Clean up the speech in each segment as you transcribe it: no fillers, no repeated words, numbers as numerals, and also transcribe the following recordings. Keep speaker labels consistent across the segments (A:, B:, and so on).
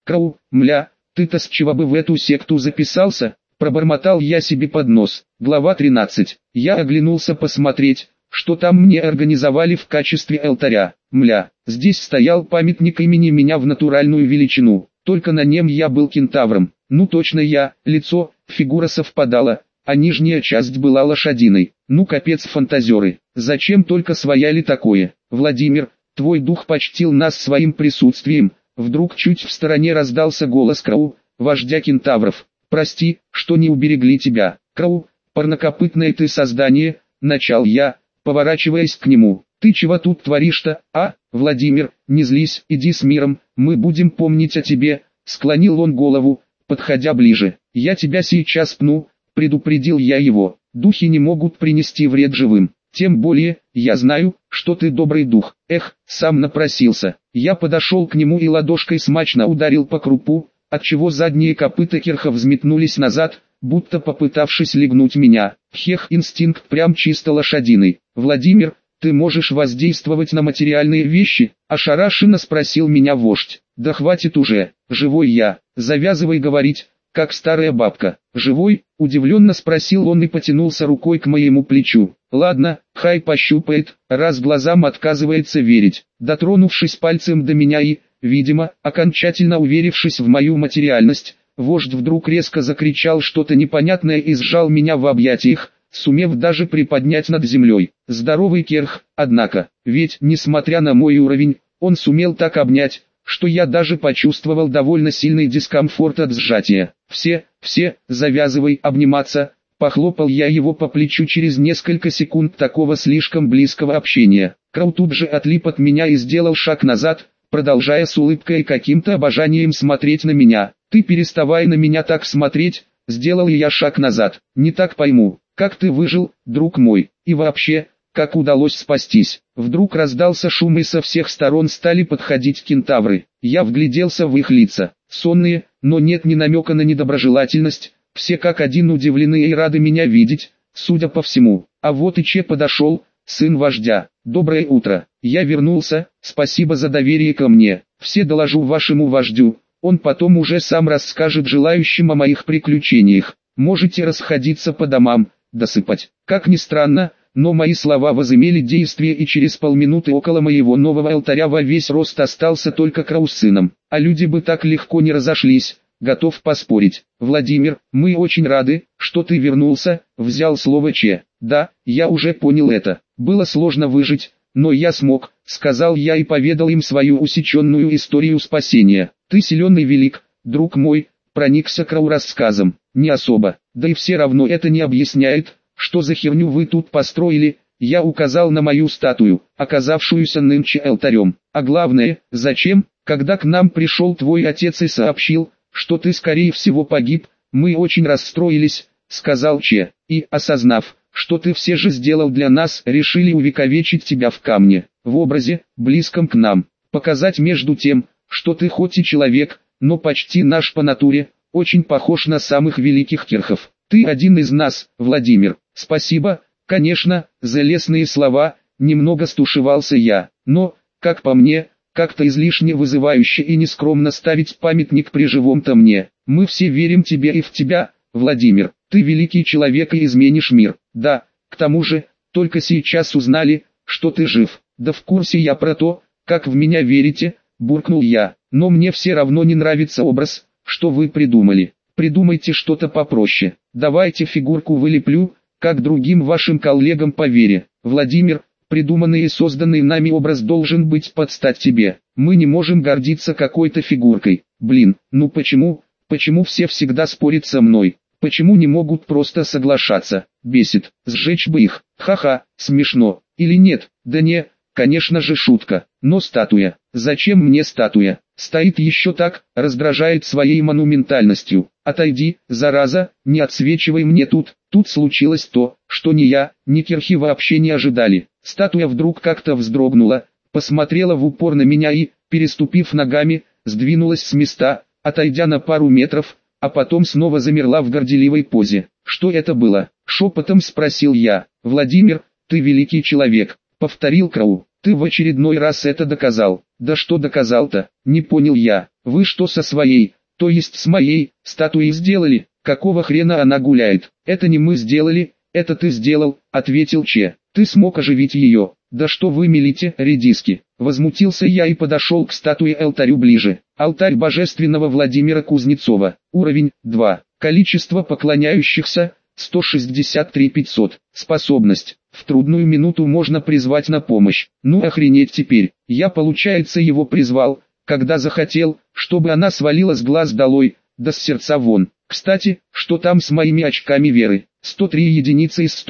A: Крау, мля, ты-то с чего бы в эту секту записался? Пробормотал я себе под нос. Глава 13. Я оглянулся посмотреть, что там мне организовали в качестве алтаря. Мля, здесь стоял памятник имени меня в натуральную величину, только на нем я был кентавром. Ну точно я, лицо, фигура совпадала, а нижняя часть была лошадиной. Ну капец фантазеры, зачем только свояли такое? Владимир, твой дух почтил нас своим присутствием. Вдруг чуть в стороне раздался голос Крау, вождя кентавров. Прости, что не уберегли тебя. Крау, парнокопытное ты создание, начал я, поворачиваясь к нему. Ты чего тут творишь-то, а? Владимир, не злись, иди с миром, мы будем помнить о тебе. Склонил он голову, подходя ближе. Я тебя сейчас пну, предупредил я его. Духи не могут принести вред живым. Тем более, я знаю, что ты добрый дух. Эх, сам напросился. Я подошел к нему и ладошкой смачно ударил по крупу, отчего задние копыта кирха взметнулись назад, будто попытавшись легнуть меня. Хех, инстинкт прям чисто лошадиный. Владимир, ты можешь воздействовать на материальные вещи? Ошарашенно спросил меня вождь. Да хватит уже, живой я, завязывай говорить, как старая бабка. Живой? Удивленно спросил он и потянулся рукой к моему плечу. Ладно, хай пощупает, раз глазам отказывается верить. Дотронувшись пальцем до меня и, видимо, окончательно уверившись в мою материальность, вождь вдруг резко закричал что-то непонятное и сжал меня в объятиях, сумев даже приподнять над землей. Здоровый керх, однако, ведь, несмотря на мой уровень, он сумел так обнять, что я даже почувствовал довольно сильный дискомфорт от сжатия. Все, завязывай обниматься, похлопал я его по плечу через несколько секунд такого слишком близкого общения. Крау тут же отлип от меня и сделал шаг назад, продолжая с улыбкой и каким-то обожанием смотреть на меня. Ты переставай на меня так смотреть, сделал я шаг назад. Не так пойму, как ты выжил, друг мой, и вообще, как удалось спастись. Вдруг раздался шум и со всех сторон стали подходить кентавры. Я вгляделся в их лица, сонные, но нет ни намека на недоброжелательность, все как один удивлены и рады меня видеть, судя по всему. А вот и Че подошел, сын вождя. Доброе утро, я вернулся, спасибо за доверие ко мне, все доложу вашему вождю, он потом уже сам расскажет желающим о моих приключениях. Можете расходиться по домам, досыпать. Как ни странно, но мои слова возымели действие, и через полминуты около моего нового алтаря во весь рост остался только Крау с сыном. А люди бы так легко не разошлись, готов поспорить. Владимир, мы очень рады, что ты вернулся, взял слово Че. Да, я уже понял это. Было сложно выжить, но я смог, сказал я и поведал им свою усеченную историю спасения. Ты силен и велик, друг мой, проникся Крау рассказом. Не особо, да и все равно это не объясняет, что за херню вы тут построили. Я указал на мою статую, оказавшуюся нынче алтарем. А главное, зачем, когда к нам пришел твой отец и сообщил, что ты скорее всего погиб, мы очень расстроились, сказал Че, и, осознав, что ты все же сделал для нас, решили увековечить тебя в камне, в образе, близком к нам, показать между тем, что ты хоть и человек, но почти наш по натуре, очень похож на самых великих кирхов. Ты один из нас, Владимир. Спасибо, конечно, за лестные слова, немного стушевался я, но, как по мне, как-то излишне вызывающе и нескромно ставить памятник при живом-то мне. Мы все верим тебе и в тебя, Владимир. Ты великий человек и изменишь мир. Да, к тому же, только сейчас узнали, что ты жив. Да в курсе я про то, как в меня верите, буркнул я. Но мне все равно не нравится образ, что вы придумали. Придумайте что-то попроще. Давайте фигурку вылеплю, как другим вашим коллегам по вере. Владимир, придуманный и созданный нами образ должен быть под стать тебе. Мы не можем гордиться какой-то фигуркой. Блин, ну почему все всегда спорят со мной? Почему не могут просто соглашаться? Бесит, сжечь бы их. Ха-ха, смешно. Или нет? Да не, конечно же шутка. Но статуя. Зачем мне статуя? Стоит еще так, раздражает своей монументальностью. Отойди, зараза, не отсвечивай мне тут. Тут случилось то, что ни я, ни кирхи вообще не ожидали. Статуя вдруг как-то вздрогнула, посмотрела в упор на меня и, переступив ногами, сдвинулась с места, отойдя на пару метров, а потом снова замерла в горделивой позе. Что это было? Шепотом спросил я. Владимир, ты великий человек, повторил Крау. ты в очередной раз это доказал. Да что доказал-то, не понял я. Вы что со своей, то есть с моей, статуей сделали? Какого хрена она гуляет? Это не мы сделали, это ты сделал, ответил Че. Ты смог оживить ее. Да что вы мелите, редиски? Возмутился я и подошел к статуе-алтарю ближе. Алтарь божественного Владимира Кузнецова. Уровень 2. Количество поклоняющихся 163 500. Способность. В трудную минуту можно призвать на помощь. Ну охренеть теперь. Я получается его призвал, когда захотел, чтобы она свалила с глаз долой, да с сердца вон. Кстати, что там с моими очками веры? 103 единицы из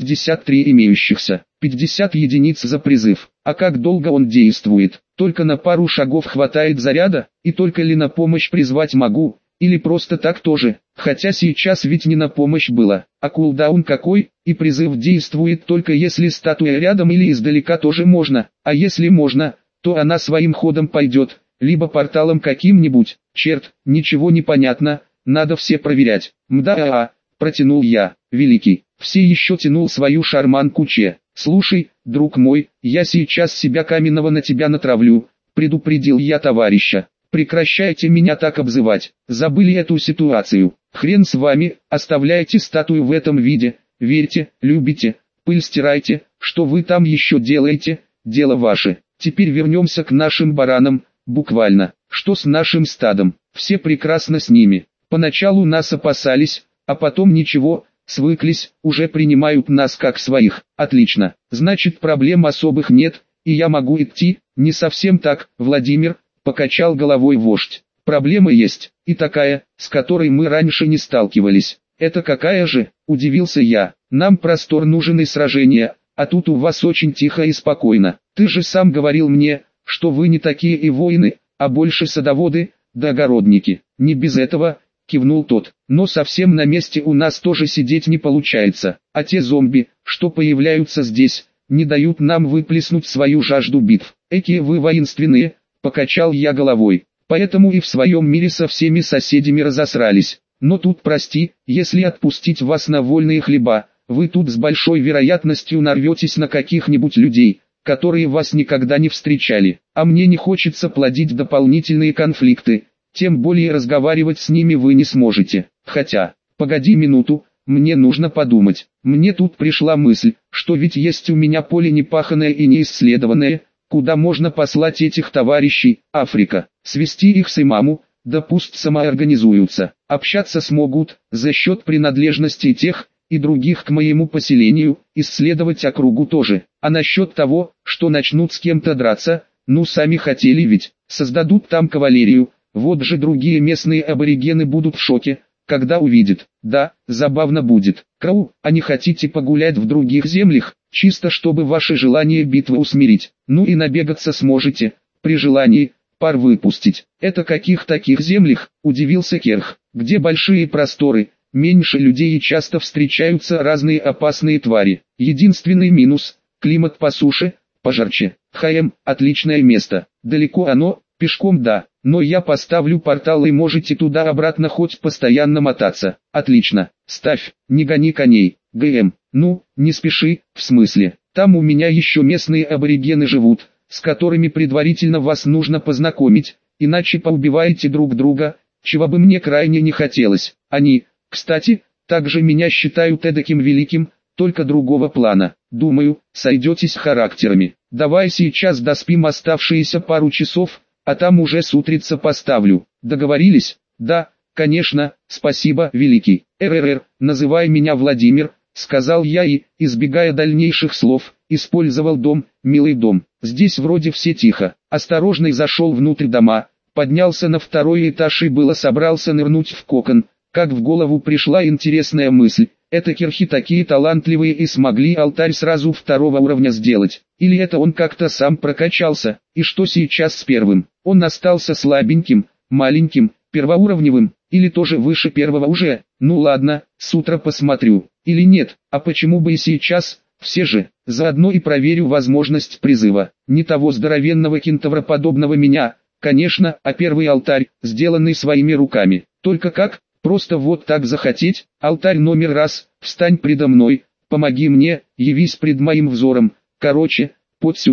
A: 163 имеющихся. 50 единиц за призыв. А как долго он действует? Только на пару шагов хватает заряда? И только ли на помощь призвать могу? Или просто так тоже? Хотя сейчас ведь не на помощь было. А кулдаун какой? И призыв действует только если статуя рядом или издалека тоже можно. А если можно, то она своим ходом пойдет, либо порталом каким-нибудь. Черт, ничего не понятно, надо все проверять. Мда-а-а, протянул я. Великий, все еще тянул свою шарманку Че. Слушай, друг мой, я сейчас себя каменного на тебя натравлю, предупредил я товарища. Прекращайте меня так обзывать, забыли эту ситуацию. Хрен с вами, оставляйте статую в этом виде, верьте, любите, пыль стирайте, что вы там еще делаете, дело ваше. Теперь вернемся к нашим баранам, буквально. Что с нашим стадом? Все прекрасно с ними. Поначалу нас опасались, а потом ничего, свыклись, уже принимают нас как своих. Отлично, значит проблем особых нет, и я могу идти. Не совсем так, Владимир, покачал головой вождь. Проблема есть, и такая, с которой мы раньше не сталкивались. Это какая же, удивился я. Нам простор нужен и сражения, а тут у вас очень тихо и спокойно. Ты же сам говорил мне, что вы не такие и воины, а больше садоводы, да огородники. Не без этого, кивнул тот. Но совсем на месте у нас тоже сидеть не получается. А те зомби, что появляются здесь, не дают нам выплеснуть свою жажду битв. Экие вы воинственные, покачал я головой. Поэтому и в своем мире со всеми соседями разосрались. Но тут прости, если отпустить вас на вольные хлеба, вы тут с большой вероятностью нарветесь на каких-нибудь людей, которые вас никогда не встречали. А мне не хочется плодить дополнительные конфликты, тем более разговаривать с ними вы не сможете. Хотя, погоди минуту, мне нужно подумать. Мне тут пришла мысль, что ведь есть у меня поле непаханное и неисследованное, куда можно послать этих товарищей, Африка, свести их с имаму, да пусть самоорганизуются, общаться смогут, за счет принадлежности тех и других к моему поселению, исследовать округу тоже. А насчет того, что начнут с кем-то драться, ну сами хотели ведь, создадут там кавалерию, вот же другие местные аборигены будут в шоке, когда увидят. Да, забавно будет. Крау, а не хотите погулять в других землях, чисто чтобы ваше желание битвы усмирить? Ну и набегаться сможете, при желании, пар выпустить. Это каких таких землях, удивился Керх, где большие просторы, меньше людей и часто встречаются разные опасные твари. Единственный минус, климат по суше, пожарче. Отличное место. Далеко оно, пешком да, но я поставлю портал и можете туда-обратно хоть постоянно мотаться. Отлично, ставь, не гони коней. Ну, не спеши, в смысле, там у меня еще местные аборигены живут, с которыми предварительно вас нужно познакомить, иначе поубиваете друг друга, чего бы мне крайне не хотелось. Они, кстати, также меня считают эдаким великим, только другого плана. Думаю, сойдетесь характерами. Давай сейчас доспим оставшиеся пару часов, а там уже с утреца поставлю. Договорились? Да, конечно, спасибо, великий. Называй меня Владимир, сказал я и, избегая дальнейших слов, использовал дом, милый дом. Здесь вроде все тихо. Осторожно зашел внутрь дома, поднялся на второй этаж и было собрался нырнуть в кокон, как в голову пришла интересная мысль. Это кирхи такие талантливые и смогли алтарь сразу второго уровня сделать. Или это он как-то сам прокачался, и что сейчас с первым? Он остался слабеньким, маленьким, первоуровневым, или тоже выше первого уже? Ну ладно, с утра посмотрю. Или нет, а почему бы и сейчас? Все же, заодно и проверю возможность призыва. Не того здоровенного кентавроподобного меня, конечно, а первый алтарь, сделанный своими руками. Только как? Просто вот так захотеть, алтарь номер раз, встань предо мной, помоги мне, явись пред моим взором, короче, под сюды.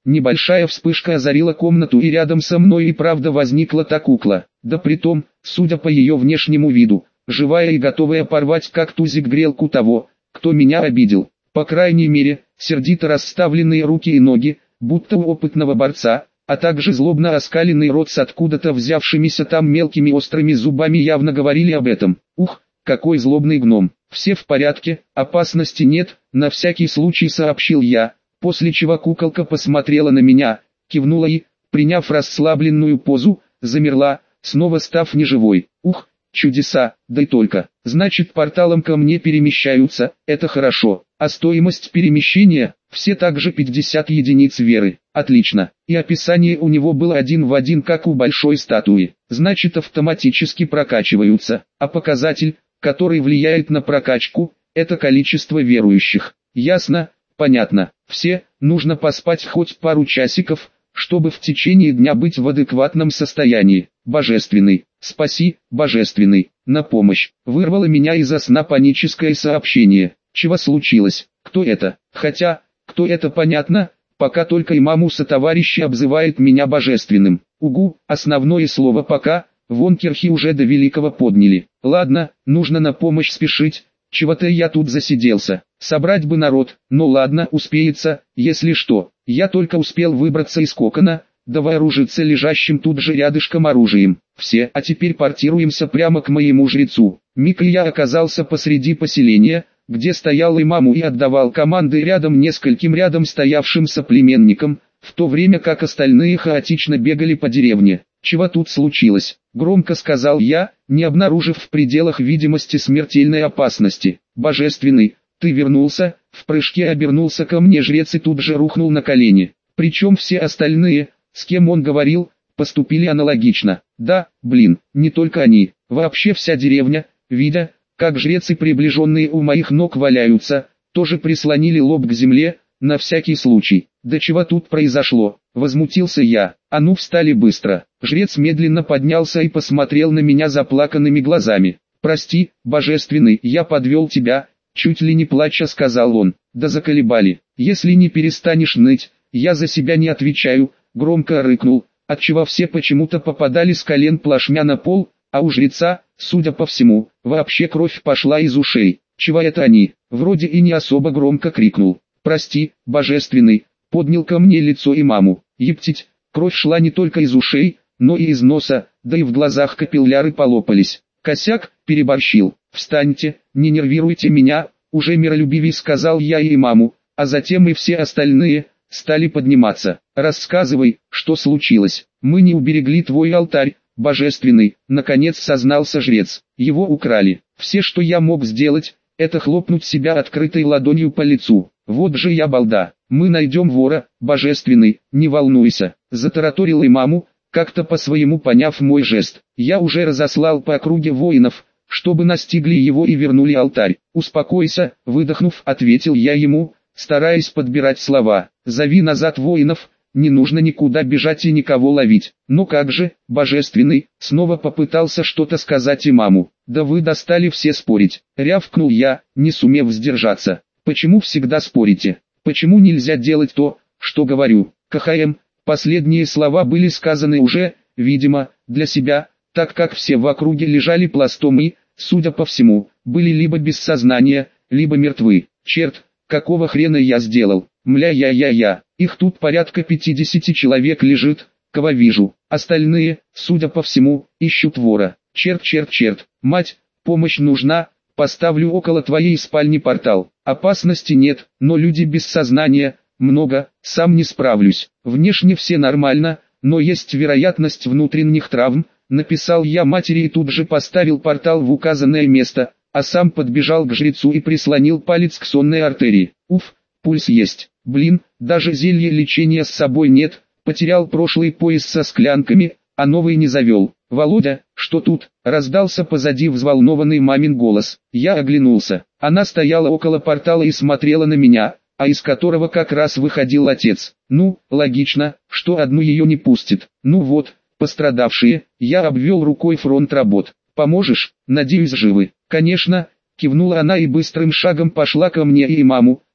A: Небольшая вспышка озарила комнату, и рядом со мной и правда возникла та кукла. Да притом, судя по ее внешнему виду, живая и готовая порвать как тузик грелку того, кто меня обидел. По крайней мере, сердито расставленные руки и ноги, будто у опытного борца, а также злобно оскаленный рот с откуда-то взявшимися там мелкими острыми зубами явно говорили об этом. Ух, какой злобный гном! Все в порядке, опасности нет, на всякий случай сообщил я, после чего куколка посмотрела на меня, кивнула и, приняв расслабленную позу, замерла, снова став неживой. Ух, чудеса, да и только. Значит, порталом ко мне перемещаются, это хорошо. А стоимость перемещения, все также 50 единиц веры. Отлично. И описание у него было один в один, как у большой статуи. Значит, автоматически прокачиваются. А показатель, который влияет на прокачку, это количество верующих. Ясно, понятно. Все, нужно поспать хоть пару часиков, чтобы в течение дня быть в адекватном состоянии. Божественный, спаси, божественный, на помощь. Вырвало меня из сна паническое сообщение. Чего случилось? Кто это? Хотя, кто это понятно, пока только имаму сотоварищи обзывает меня божественным. Угу, основное слово пока, вон кирхи уже до великого подняли. Ладно, нужно на помощь спешить, чего-то я тут засиделся. Собрать бы народ, но ладно, успеется, если что. Я только успел выбраться из кокона, да вооружиться лежащим тут же рядышком оружием. Все, а теперь портируемся прямо к моему жрецу. Миг и я оказался посреди поселения, где стоял имаму и отдавал команды нескольким рядом стоявшим соплеменникам, в то время как остальные хаотично бегали по деревне. «Чего тут случилось?» — громко сказал я, не обнаружив в пределах видимости смертельной опасности. «Божественный, ты вернулся?» — в прыжке обернулся ко мне жрец и тут же рухнул на колени. Причем все остальные, с кем он говорил, поступили аналогично. Да, блин, не только они, вообще вся деревня, видя, как жрец и приближенные у моих ног валяются, тоже прислонили лоб к земле, на всякий случай. «Да чего тут произошло?» — возмутился я. «А ну встали быстро!» Жрец медленно поднялся и посмотрел на меня заплаканными глазами. «Прости, божественный, я подвел тебя», — чуть ли не плача сказал он. «Да заколебали. Если не перестанешь ныть, я за себя не отвечаю», — громко рыкнул, отчего все почему-то попадали с колен плашмя на пол, а у жреца, судя по всему, вообще кровь пошла из ушей. «Чего это они?» Вроде и не особо громко крикнул. «Прости, божественный», — поднял ко мне лицо имаму. Ептить, кровь шла не только из ушей, но и из носа, да и в глазах капилляры полопались. «Косяк, переборщил. Встаньте, не нервируйте меня», — уже миролюбивей сказал я и имаму, а затем и все остальные стали подниматься. «Рассказывай, что случилось. Мы не уберегли твой алтарь, божественный», — наконец сознался жрец. «Его украли. Все, что я мог сделать, это хлопнуть себя открытой ладонью по лицу. Вот же я балда. Мы найдем вора, божественный, не волнуйся», — затараторил имаму, как-то по-своему поняв мой жест. «Я уже разослал по округе воинов, чтобы настигли его и вернули алтарь». «Успокойся», — выдохнув, ответил я ему, стараясь подбирать слова. «Зови назад воинов, не нужно никуда бежать и никого ловить». «Ну как же, божественный», — снова попытался что-то сказать имаму. «Да вы достали все спорить», — рявкнул я, не сумев сдержаться. «Почему всегда спорите? Почему нельзя делать то, что говорю?» КХМ. Последние слова были сказаны уже, видимо, для себя, так как все в округе лежали пластом и, судя по всему, были либо без сознания, либо мертвы. Черт, какого хрена я сделал? Мля-я-я-я. Их тут порядка 50 человек лежит, кого вижу. Остальные, судя по всему, ищут вора. Черт, мать, помощь нужна. Поставлю около твоей спальни портал. Опасности нет, но люди без сознания, много, сам не справлюсь. Внешне все нормально, но есть вероятность внутренних травм, написал я матери и тут же поставил портал в указанное место, а сам подбежал к жрецу и прислонил палец к сонной артерии. Уф, пульс есть. Блин, даже зелья лечения с собой нет, потерял прошлый пояс со склянками, а новый не завел. «Володя, что тут?» — раздался позади взволнованный мамин голос. Я оглянулся. Она стояла около портала и смотрела на меня, а из которого как раз выходил отец. Ну, логично, что одну ее не пустит. Ну вот, пострадавшие, я обвел рукой фронт работ. «Поможешь? Надеюсь, живы?» «Конечно», — кивнула она и быстрым шагом пошла ко мне и имаму,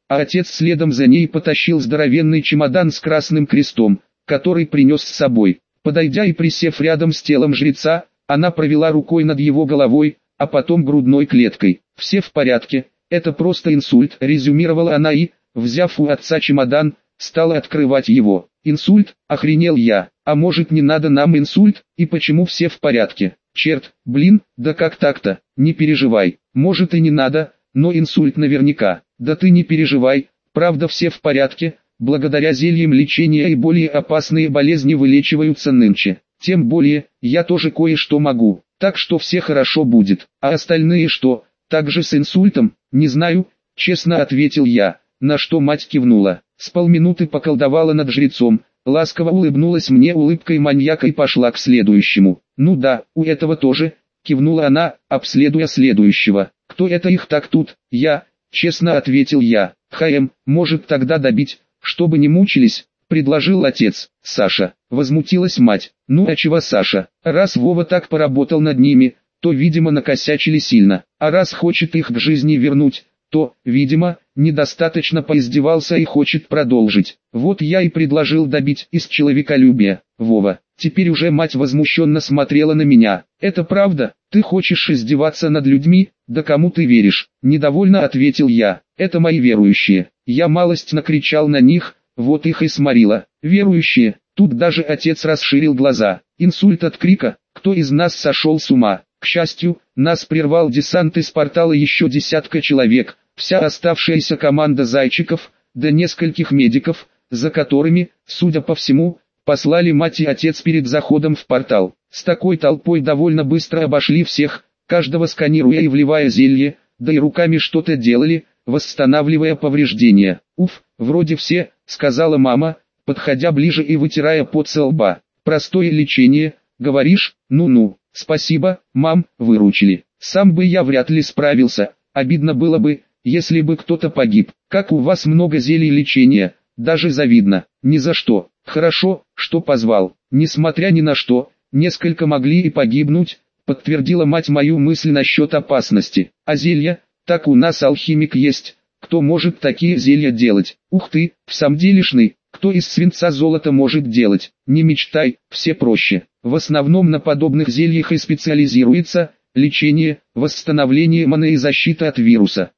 A: а отец следом за ней потащил здоровенный чемодан с красным крестом, который принес с собой. Подойдя и присев рядом с телом жреца, она провела рукой над его головой, а потом грудной клеткой. «Все в порядке, это просто инсульт», резюмировала она и, взяв у отца чемодан, стала открывать его. «Инсульт?» – охренел я. «А может, не надо нам инсульт, и почему все в порядке?» «Черт, блин, да как так-то? Не переживай, может и не надо, но инсульт наверняка». «Да ты не переживай, правда все в порядке, благодаря зельям лечения и более опасные болезни вылечиваются нынче. Тем более, я тоже кое-что могу, так что все хорошо будет. А остальные что, также с инсультом?» «Не знаю», честно ответил я, на что мать кивнула. С полминуты поколдовала над жрецом, ласково улыбнулась мне улыбкой маньяка и пошла к следующему. «Ну да, у этого тоже», кивнула она, обследуя следующего. «Кто это их так тут?» «Я», честно ответил я. Может тогда добить, чтобы не мучились», предложил отец. «Саша», возмутилась мать. «Ну а чего Саша? Раз Вова так поработал над ними, то, видимо, накосячили сильно. А раз хочет их к жизни вернуть, то, видимо, недостаточно поиздевался и хочет продолжить. Вот я и предложил добить из человеколюбия. Вова». Теперь уже мать возмущенно смотрела на меня. «Это правда? Ты хочешь издеваться над людьми? Да кому ты веришь?» Недовольно ответил я. «Это мои верующие». Я малость накричал на них, вот их и сморило. «Верующие?» Тут даже отец расширил глаза. Инсульт от крика. Кто из нас сошел с ума? К счастью, нас прервал десант из портала еще десятка человек, вся оставшаяся команда зайчиков, да нескольких медиков, за которыми, судя по всему, послали мать и отец перед заходом в портал. С такой толпой довольно быстро обошли всех, каждого сканируя и вливая зелье, да и руками что-то делали, восстанавливая повреждения. «Уф, вроде все», — сказала мама, подходя ближе и вытирая пот со лба. «Простое лечение, говоришь? Ну-ну, спасибо, мам, выручили. Сам бы я вряд ли справился, обидно было бы, если бы кто-то погиб. Как у вас много зелий лечения, даже завидно». «Ни за что. Хорошо, что позвал. Несмотря ни на что, несколько могли и погибнуть», подтвердила мать мою мысль насчет опасности. «А зелья? Так у нас алхимик есть. Кто может такие зелья делать?» «Ух ты, в самом делешный, кто из свинца золото может делать?» «Не мечтай, все проще. В основном на подобных зельях и специализируется лечение, восстановление маны и защита от вируса».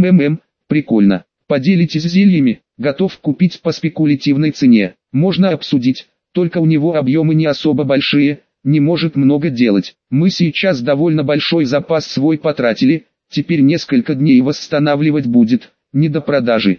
A: Прикольно. Поделитесь зельями, готов купить по спекулятивной цене. Можно обсудить, только у него объемы не особо большие, не может много делать. Мы сейчас довольно большой запас свой потратили, теперь несколько дней восстанавливать будет, не до продажи.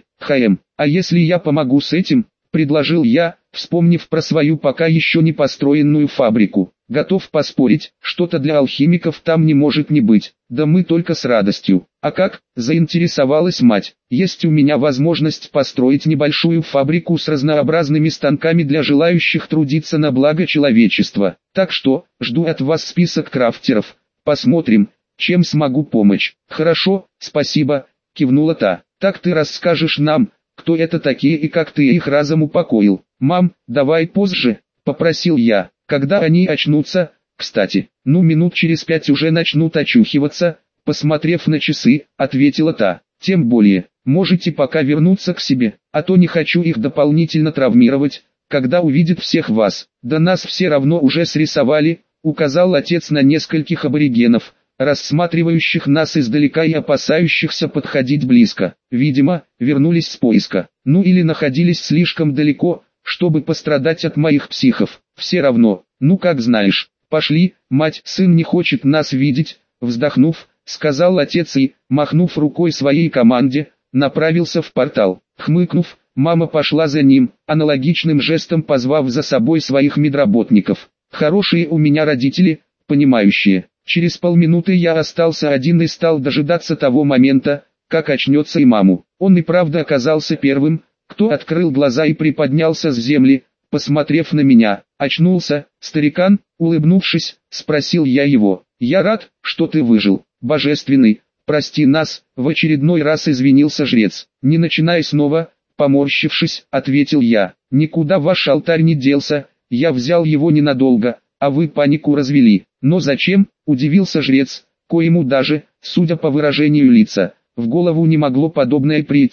A: А если я помогу с этим, предложил я, вспомнив про свою пока еще не построенную фабрику. Готов поспорить, что-то для алхимиков там не может не быть. Да мы только с радостью. А как? Заинтересовалась мать. Есть у меня возможность построить небольшую фабрику с разнообразными станками для желающих трудиться на благо человечества. Так что, жду от вас список крафтеров. Посмотрим, чем смогу помочь. Хорошо, спасибо, кивнула та. Так ты расскажешь нам, кто это такие и как ты их разом упокоил. Мам, давай позже, попросил я. Когда они очнутся, кстати, минут через 5 уже начнут очухиваться, посмотрев на часы, ответила та. Тем более, можете пока вернуться к себе, а то не хочу их дополнительно травмировать, когда увидят всех вас. Да нас все равно уже срисовали, указал отец на нескольких аборигенов, рассматривающих нас издалека и опасающихся подходить близко. Видимо, вернулись с поиска, или находились слишком далеко, чтобы пострадать от моих психов. Все равно, как знаешь. Пошли, мать, сын не хочет нас видеть, вздохнув, сказал отец и, махнув рукой своей команде, направился в портал. Хмыкнув, мама пошла за ним, аналогичным жестом позвав за собой своих медработников. Хорошие у меня родители, понимающие. Через полминуты я остался один и стал дожидаться того момента, как очнется и маму. Он и правда оказался первым, кто открыл глаза и приподнялся с земли, посмотрев на меня. «Очнулся, старикан?» Улыбнувшись, спросил я его. «Я рад, что ты выжил, божественный, прости нас», в очередной раз извинился жрец. «Не начинай снова», поморщившись, ответил я. «Никуда ваш алтарь не делся, я взял его ненадолго, а вы панику развели». «Но зачем?» удивился жрец, коему даже, судя по выражению лица, в голову не могло подобное прийти.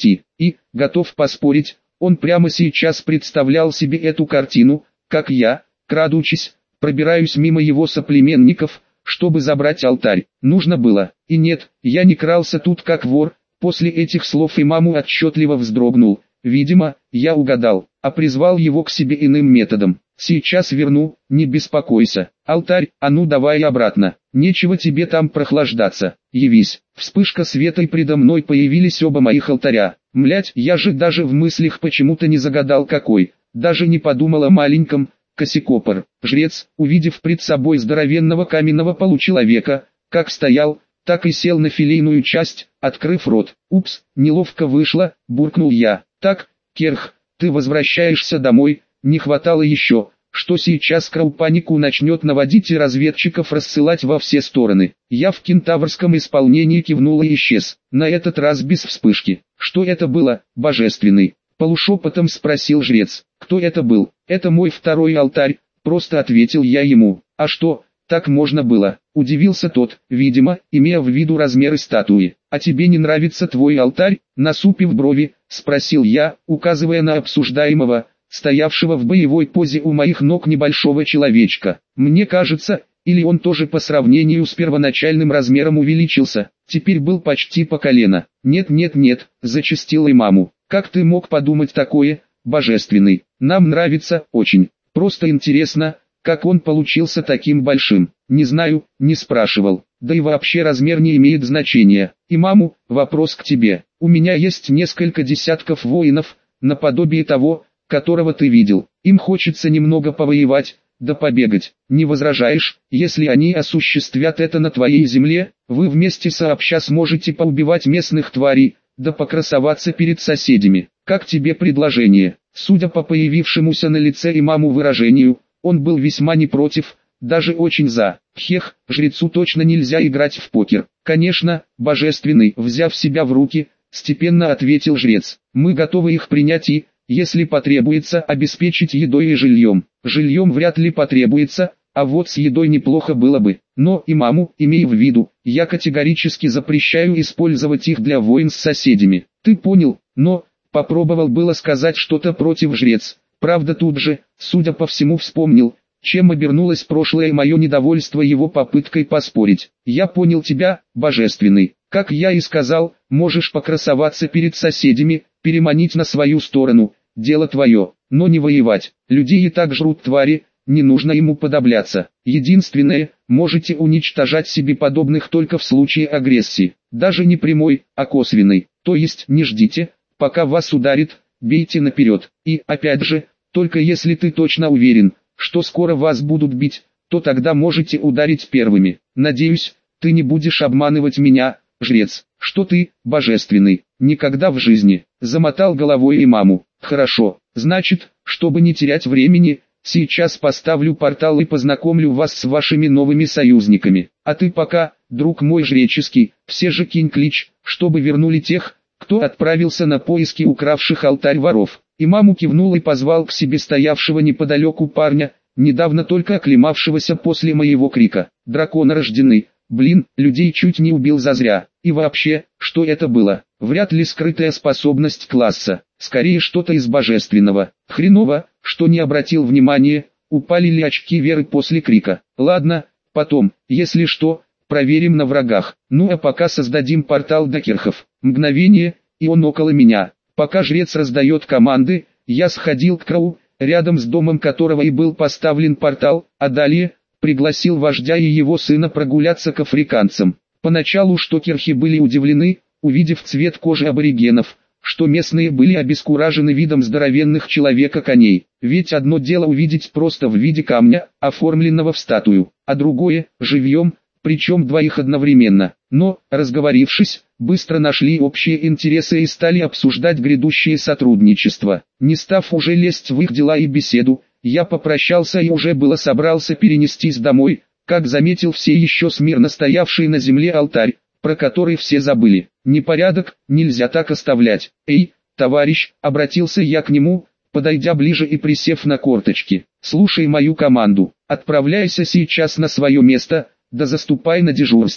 A: И, готов поспорить, он прямо сейчас представлял себе эту картину, как я, крадучись, пробираюсь мимо его соплеменников, чтобы забрать алтарь. Нужно было. И нет, я не крался тут как вор. После этих слов имаму отчетливо вздрогнул. Видимо, я угадал, а призвал его к себе иным методом. Сейчас верну, не беспокойся. Алтарь, а ну давай обратно. Нечего тебе там прохлаждаться. Явись. Вспышка света, и предо мной появились оба моих алтаря. Млять, я же даже в мыслях почему-то не загадал какой. Даже не подумал о маленьком. Косикопор. Жрец, увидев пред собой здоровенного каменного получеловека, как стоял, так и сел на филейную часть, открыв рот. «Упс, неловко вышло», — буркнул я. «Так, Керх, ты возвращаешься домой, не хватало еще, что сейчас Крау панику начнет наводить и разведчиков рассылать во все стороны». Я в кентаврском исполнении кивнул и исчез, на этот раз без вспышки. «Что это было, божественный?» — полушепотом спросил жрец. «Кто это был?» «Это мой второй алтарь», — просто ответил я ему. «А что, так можно было?» — удивился тот, видимо, имея в виду размеры статуи. «А тебе не нравится твой алтарь?» — насупив брови, спросил я, указывая на обсуждаемого, стоявшего в боевой позе у моих ног небольшого человечка. Мне кажется, или он тоже по сравнению с первоначальным размером увеличился, теперь был почти по колено. «Нет, зачастил имаму. «Как ты мог подумать такое, божественный? Нам нравится очень. Просто интересно, как он получился таким большим. Не знаю, не спрашивал. Да и вообще размер не имеет значения. Имаму, вопрос к тебе. У меня есть несколько десятков воинов, наподобие того, которого ты видел. Им хочется немного повоевать, да побегать. Не возражаешь, если они осуществят это на твоей земле? Вы вместе сообща сможете поубивать местных тварей, да покрасоваться перед соседями. Как тебе предложение?» Судя по появившемуся на лице имаму выражению, он был весьма не против, даже очень за. «Хех, жрецу точно нельзя играть в покер». «Конечно, божественный», взяв себя в руки, степенно ответил жрец. «Мы готовы их принять и, если потребуется, обеспечить едой и жильем. Жильем вряд ли потребуется, а вот с едой неплохо было бы. Но имаму, имей в виду, я категорически запрещаю использовать их для войн с соседями. Ты понял?» Но попробовал было сказать что-то против жрец. Правда, тут же, судя по всему, вспомнил, чем обернулось прошлое мое недовольство его попыткой поспорить. «Я понял тебя, божественный. Как я и сказал, можешь покрасоваться перед соседями, переманить на свою сторону, дело твое, но не воевать. Людей и так жрут твари, не нужно ему подобляться. Единственное, можете уничтожать себе подобных только в случае агрессии, даже не прямой, а косвенной. То есть не ждите, пока вас ударит, бейте наперед. И, опять же, только если ты точно уверен, что скоро вас будут бить, то тогда можете ударить первыми. Надеюсь, ты не будешь обманывать меня, жрец, что ты, божественный, никогда в жизни». Замотал головой имаму. «Хорошо, значит, чтобы не терять времени, сейчас поставлю портал и познакомлю вас с вашими новыми союзниками. А ты пока, друг мой жреческий, все же кинь клич, чтобы вернули тех, кто отправился на поиски укравших алтарь воров». Имаму кивнул и позвал к себе стоявшего неподалеку парня, недавно только оклемавшегося после моего крика. «Драконорожденный, блин, людей чуть не убил зазря. И вообще, что это было? Вряд ли скрытая способность класса, скорее что-то из божественного. Хреново, что не обратил внимания, упали ли очки веры после крика. Ладно, потом, если что, проверим на врагах. Ну а пока создадим портал до Керхов». Мгновение, и он около меня. Пока жрец раздает команды, я сходил к Крау, рядом с домом которого и был поставлен портал, а далее пригласил вождя и его сына прогуляться к африканцам. Поначалу штокерхи были удивлены, увидев цвет кожи аборигенов, что местные были обескуражены видом здоровенных человека-коней. Ведь одно дело увидеть просто в виде камня, оформленного в статую, а другое – живьем, причем двоих одновременно. Но, разговорившись, быстро нашли общие интересы и стали обсуждать грядущее сотрудничество. Не став уже лезть в их дела и беседу, я попрощался и уже было собрался перенестись домой, как заметил все еще смирно стоявший на земле алтарь, про который все забыли. «Непорядок, нельзя так оставлять. Эй, товарищ», обратился я к нему, подойдя ближе и присев на корточки. «Слушай мою команду, отправляйся сейчас на свое место, да заступай на дежурство.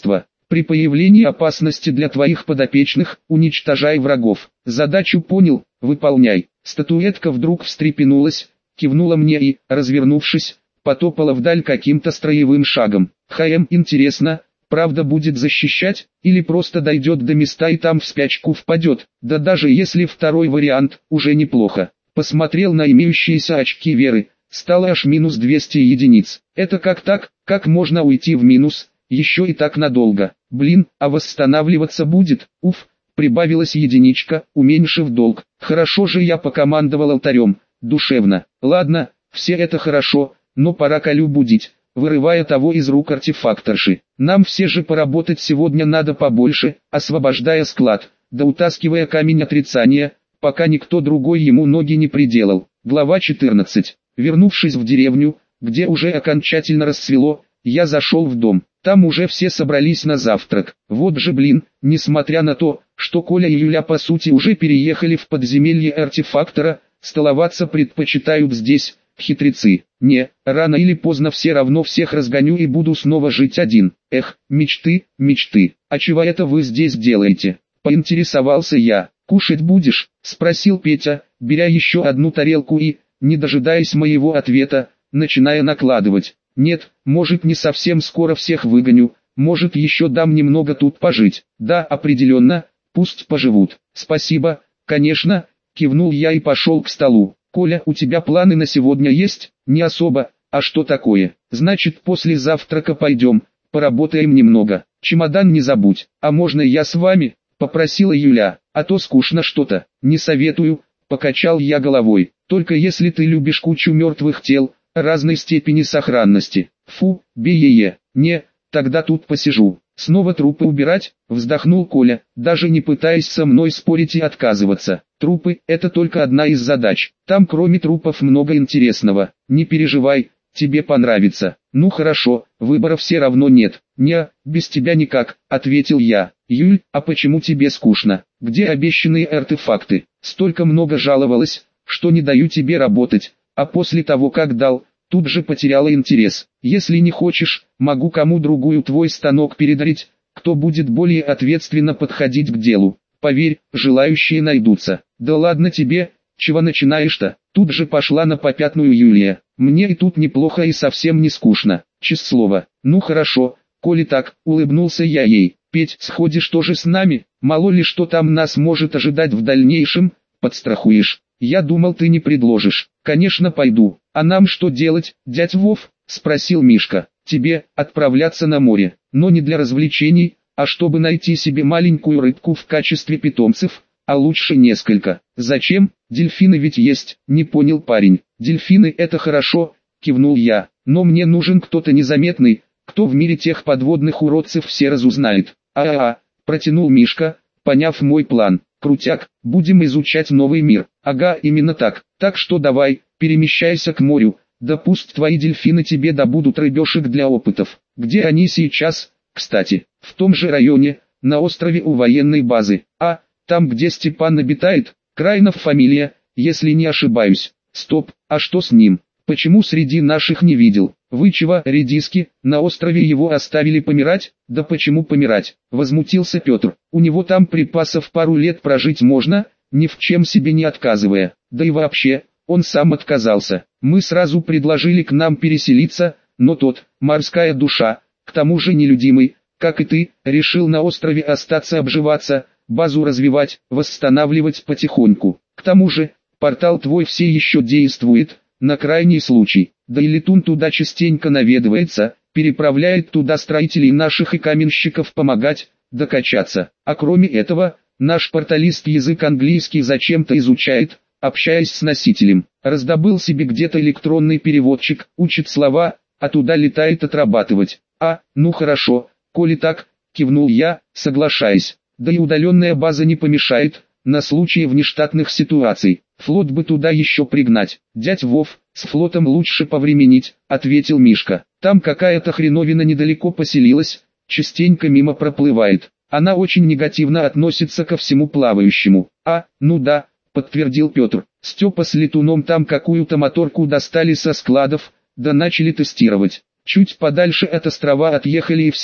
A: При появлении опасности для твоих подопечных, уничтожай врагов. Задачу понял, выполняй. Статуэтка вдруг встрепенулась, кивнула мне и, развернувшись, потопала вдаль каким-то строевым шагом. Интересно, правда будет защищать, или просто дойдет до места и там в спячку впадет? Да даже если второй вариант, уже неплохо. Посмотрел на имеющиеся очки веры, стало аж минус 200 единиц. Это как так, как можно уйти в минус, еще и так надолго? Блин, а восстанавливаться будет? Уф, прибавилась единичка, уменьшив долг. Хорошо же я покомандовал алтарем, душевно. Ладно, все это хорошо, но пора Колю будить, вырывая того из рук артефакторши. Нам все же поработать сегодня надо побольше, освобождая склад, да утаскивая камень отрицания, пока никто другой ему ноги не приделал. Глава 14. Вернувшись в деревню, где уже окончательно рассвело, я зашел в дом. Там уже все собрались на завтрак. Вот же блин, несмотря на то, что Коля и Юля по сути уже переехали в подземелье артефактора, столоваться предпочитают здесь, хитрецы. Не, рано или поздно все равно всех разгоню и буду снова жить один. Эх, мечты, мечты. А чего это вы здесь делаете? Поинтересовался я. Кушать будешь? Спросил Петя, беря еще одну тарелку и, не дожидаясь моего ответа, начиная накладывать. Нет, может не совсем скоро всех выгоню, может еще дам немного тут пожить. Да, определенно, пусть поживут. Спасибо, конечно, кивнул я и пошел к столу. Коля, у тебя планы на сегодня есть? Не особо, а что такое? Значит после завтрака пойдем, поработаем немного. Чемодан не забудь. А можно я с вами? Попросила Юля, а то скучно что-то. Не советую, покачал я головой. Только если ты любишь кучу мертвых тел, разной степени сохранности. Фу, бе-е-е. Не, тогда тут посижу. Снова трупы убирать? Вздохнул Коля, даже не пытаясь со мной спорить и отказываться. Трупы – это только одна из задач. Там кроме трупов много интересного. Не переживай, тебе понравится. Ну хорошо, выбора все равно нет. Не, без тебя никак, ответил я. Юль, а почему тебе скучно? Где обещанные артефакты? Столько много жаловалась, что не даю тебе работать. А после того как дал, тут же потеряла интерес. Если не хочешь, могу кому другую твой станок передарить, кто будет более ответственно подходить к делу. Поверь, желающие найдутся. Да ладно тебе, чего начинаешь-то? Тут же пошла на попятную Юлия. Мне и тут неплохо и совсем не скучно. Честное слово. Ну хорошо, коли так, улыбнулся я ей. Петь, сходишь тоже с нами? Мало ли что там нас может ожидать в дальнейшем, подстрахуешь. Я думал ты не предложишь. Конечно пойду. А нам что делать, дядь Вов? Спросил Мишка. Тебе отправляться на море, но не для развлечений, а чтобы найти себе маленькую рыбку в качестве питомцев, а лучше несколько. Зачем? Дельфины ведь есть, не понял парень. Дельфины это хорошо, кивнул я, но мне нужен кто-то незаметный, кто в мире тех подводных уродцев все разузнает. Протянул Мишка, поняв мой план. Крутяк, будем изучать новый мир. Ага, именно так. Так что давай, перемещайся к морю, да пусть твои дельфины тебе добудут рыбешек для опытов. Где они сейчас, кстати? В том же районе, на острове у военной базы. А, там где Степан обитает, Крайнов фамилия, если не ошибаюсь. Стоп, а что с ним? Почему среди наших не видел? Вы чего, редиски, на острове его оставили помирать? Да почему помирать? Возмутился Петр. У него там припасов пару лет прожить можно, ни в чем себе не отказывая. Да и вообще, он сам отказался. Мы сразу предложили к нам переселиться, но тот, морская душа, к тому же нелюдимый, как и ты, решил на острове остаться обживаться, базу развивать, восстанавливать потихоньку. К тому же, портал твой все еще действует, на крайний случай. Да и летун туда частенько наведывается, переправляет туда строителей наших и каменщиков помогать, докачаться. А кроме этого, наш порталист язык английский зачем-то изучает, общаясь с носителем. Раздобыл себе где-то электронный переводчик, учит слова, а туда летает отрабатывать. Ну хорошо, коли так, кивнул я, соглашаясь. Да и удаленная база не помешает, на случай внештатных ситуаций. Флот бы туда еще пригнать. Дядь Вов, с флотом лучше повременить, ответил Мишка. Там какая-то хреновина недалеко поселилась, частенько мимо проплывает. Она очень негативно относится ко всему плавающему. Ну да, подтвердил Петр. Степа с летуном там какую-то моторку достали со складов, да начали тестировать. Чуть подальше от острова отъехали и все,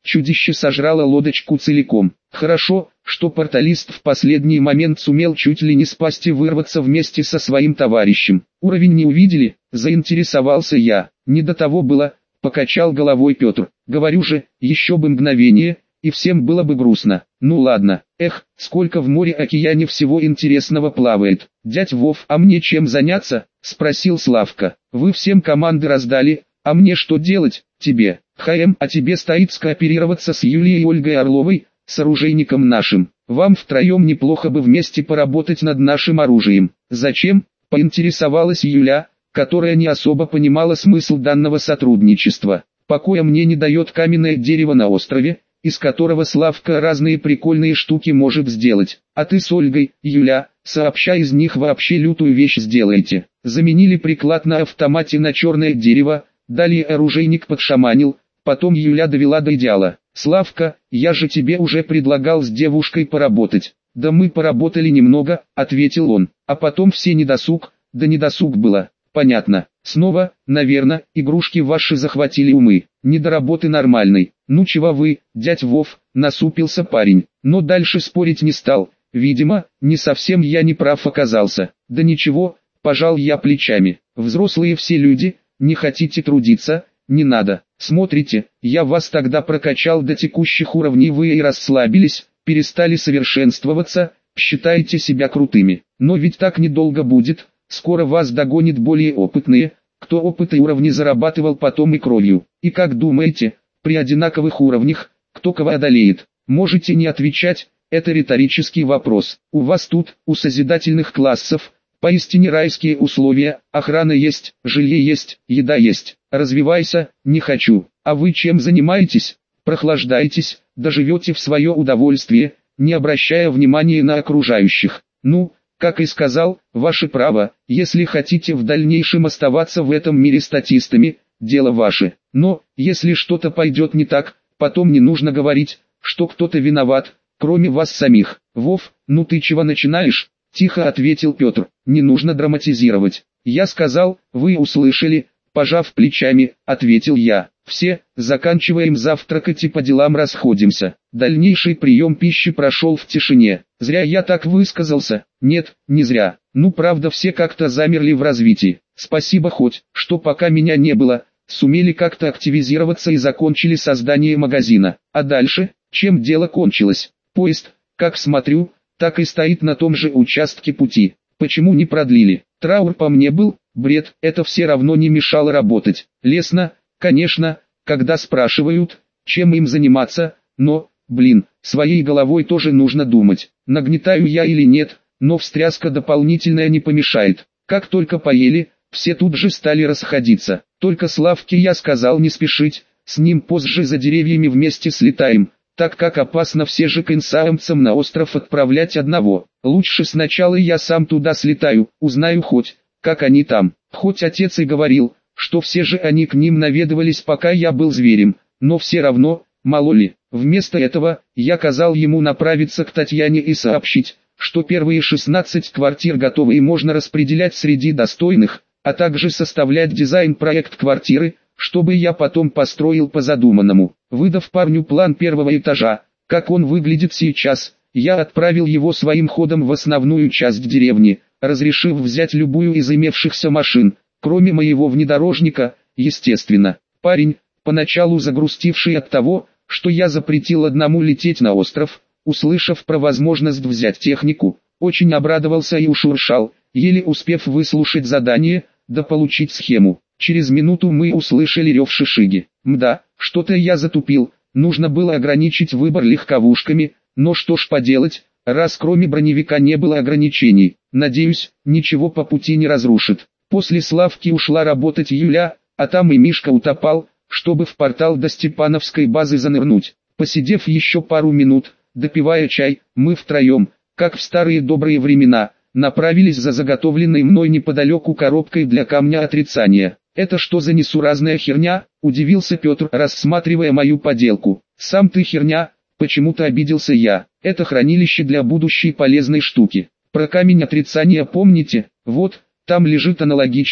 A: чудище сожрало лодочку целиком. Хорошо, что порталист в последний момент сумел чуть ли не спасти и вырваться вместе со своим товарищем. Уровень не увидели, заинтересовался я. Не до того было, покачал головой Петр. Говорю же, еще бы мгновение, и всем было бы грустно. Ну ладно, сколько в море-океане всего интересного плавает. Дядь Вов, а мне чем заняться? Спросил Славка. Вы всем команды раздали, а мне что делать? Тебе. А тебе стоит скооперироваться с Юлией и Ольгой Орловой, с оружейником нашим. Вам втроем неплохо бы вместе поработать над нашим оружием. Зачем? Поинтересовалась Юля, которая не особо понимала смысл данного сотрудничества. Покоя мне не дает каменное дерево на острове, из которого Славка разные прикольные штуки может сделать. А ты с Ольгой, Юля, сообща из них вообще лютую вещь сделаете. Заменили приклад на автомате на черное дерево, далее оружейник подшаманил, потом Юля довела до идеала. Славка, я же тебе уже предлагал с девушкой поработать. Да мы поработали немного, ответил он, а потом все недосуг, да недосуг было. Понятно. Снова, наверное, игрушки ваши захватили умы. Не до работы нормальной. Ну чего вы, дядь Вов, насупился парень. Но дальше спорить не стал. Видимо, не совсем я не прав оказался. Да ничего, пожал я плечами. Взрослые все люди, не хотите трудиться, не надо. Смотрите, я вас тогда прокачал до текущих уровней, вы и расслабились, перестали совершенствоваться, считаете себя крутыми. Но ведь так недолго будет. Скоро вас догонят более опытные, кто опыт и уровни зарабатывал потом и кровью. И как думаете, при одинаковых уровнях, кто кого одолеет? Можете не отвечать, это риторический вопрос. У вас тут, у созидательных классов, поистине райские условия, охрана есть, жилье есть, еда есть. Развивайся, не хочу. А вы чем занимаетесь? Прохлаждаетесь, доживете в свое удовольствие, не обращая внимания на окружающих. Ну, как и сказал, ваше право, если хотите в дальнейшем оставаться в этом мире статистами, дело ваше. Но, если что-то пойдет не так, потом не нужно говорить, что кто-то виноват, кроме вас самих. Вов, ну ты чего начинаешь? Тихо ответил Петр, не нужно драматизировать. Я сказал, вы услышали, пожав плечами, ответил я. Все, заканчиваем завтракать и по делам расходимся. Дальнейший прием пищи прошел в тишине. Зря я так высказался. Нет, не зря. Ну правда все как-то замерли в развитии. Спасибо хоть, что пока меня не было, сумели как-то активизироваться и закончили создание магазина. А дальше, чем дело кончилось? Поезд, как смотрю, так и стоит на том же участке пути. Почему не продлили? Траур по мне был, бред, это все равно не мешало работать. Лестно, конечно, когда спрашивают, чем им заниматься, но, своей головой тоже нужно думать, нагнетаю я или нет, но встряска дополнительная не помешает. Как только поели, все тут же стали расходиться. Только Славке я сказал не спешить, с ним позже за деревьями вместе слетаем, так как опасно все же консаемцам на остров отправлять одного. Лучше сначала я сам туда слетаю, узнаю хоть, как они там. Хоть отец и говорил, что все же они к ним наведывались, пока я был зверем, но все равно, мало ли. Вместо этого, я казал ему направиться к Татьяне и сообщить, что первые 16 квартир готовы и можно распределять среди достойных, а также составлять дизайн-проект квартиры, чтобы я потом построил по задуманному. Выдав парню план первого этажа, как он выглядит сейчас, я отправил его своим ходом в основную часть деревни, разрешив взять любую из имевшихся машин, кроме моего внедорожника, естественно. Парень, поначалу загрустивший от того, что я запретил одному лететь на остров, услышав про возможность взять технику, очень обрадовался и ушуршал, еле успев выслушать задание, да получить схему. Через минуту мы услышали рев шишиги. Мда, что-то я затупил, нужно было ограничить выбор легковушками, но что ж поделать, раз кроме броневика не было ограничений. Надеюсь, ничего по пути не разрушит. После Славки ушла работать Юля, а там и Мишка утопал, чтобы в портал до Степановской базы занырнуть. Посидев еще пару минут, допивая чай, мы втроем, как в старые добрые времена, направились за заготовленной мной неподалеку коробкой для камня отрицания. «Это что за несуразная херня?» – удивился Петр, рассматривая мою поделку. «Сам ты херня», – почему-то обиделся я. «Это хранилище для будущей полезной штуки. Про камень отрицания помните? Вот, там лежит аналогичный,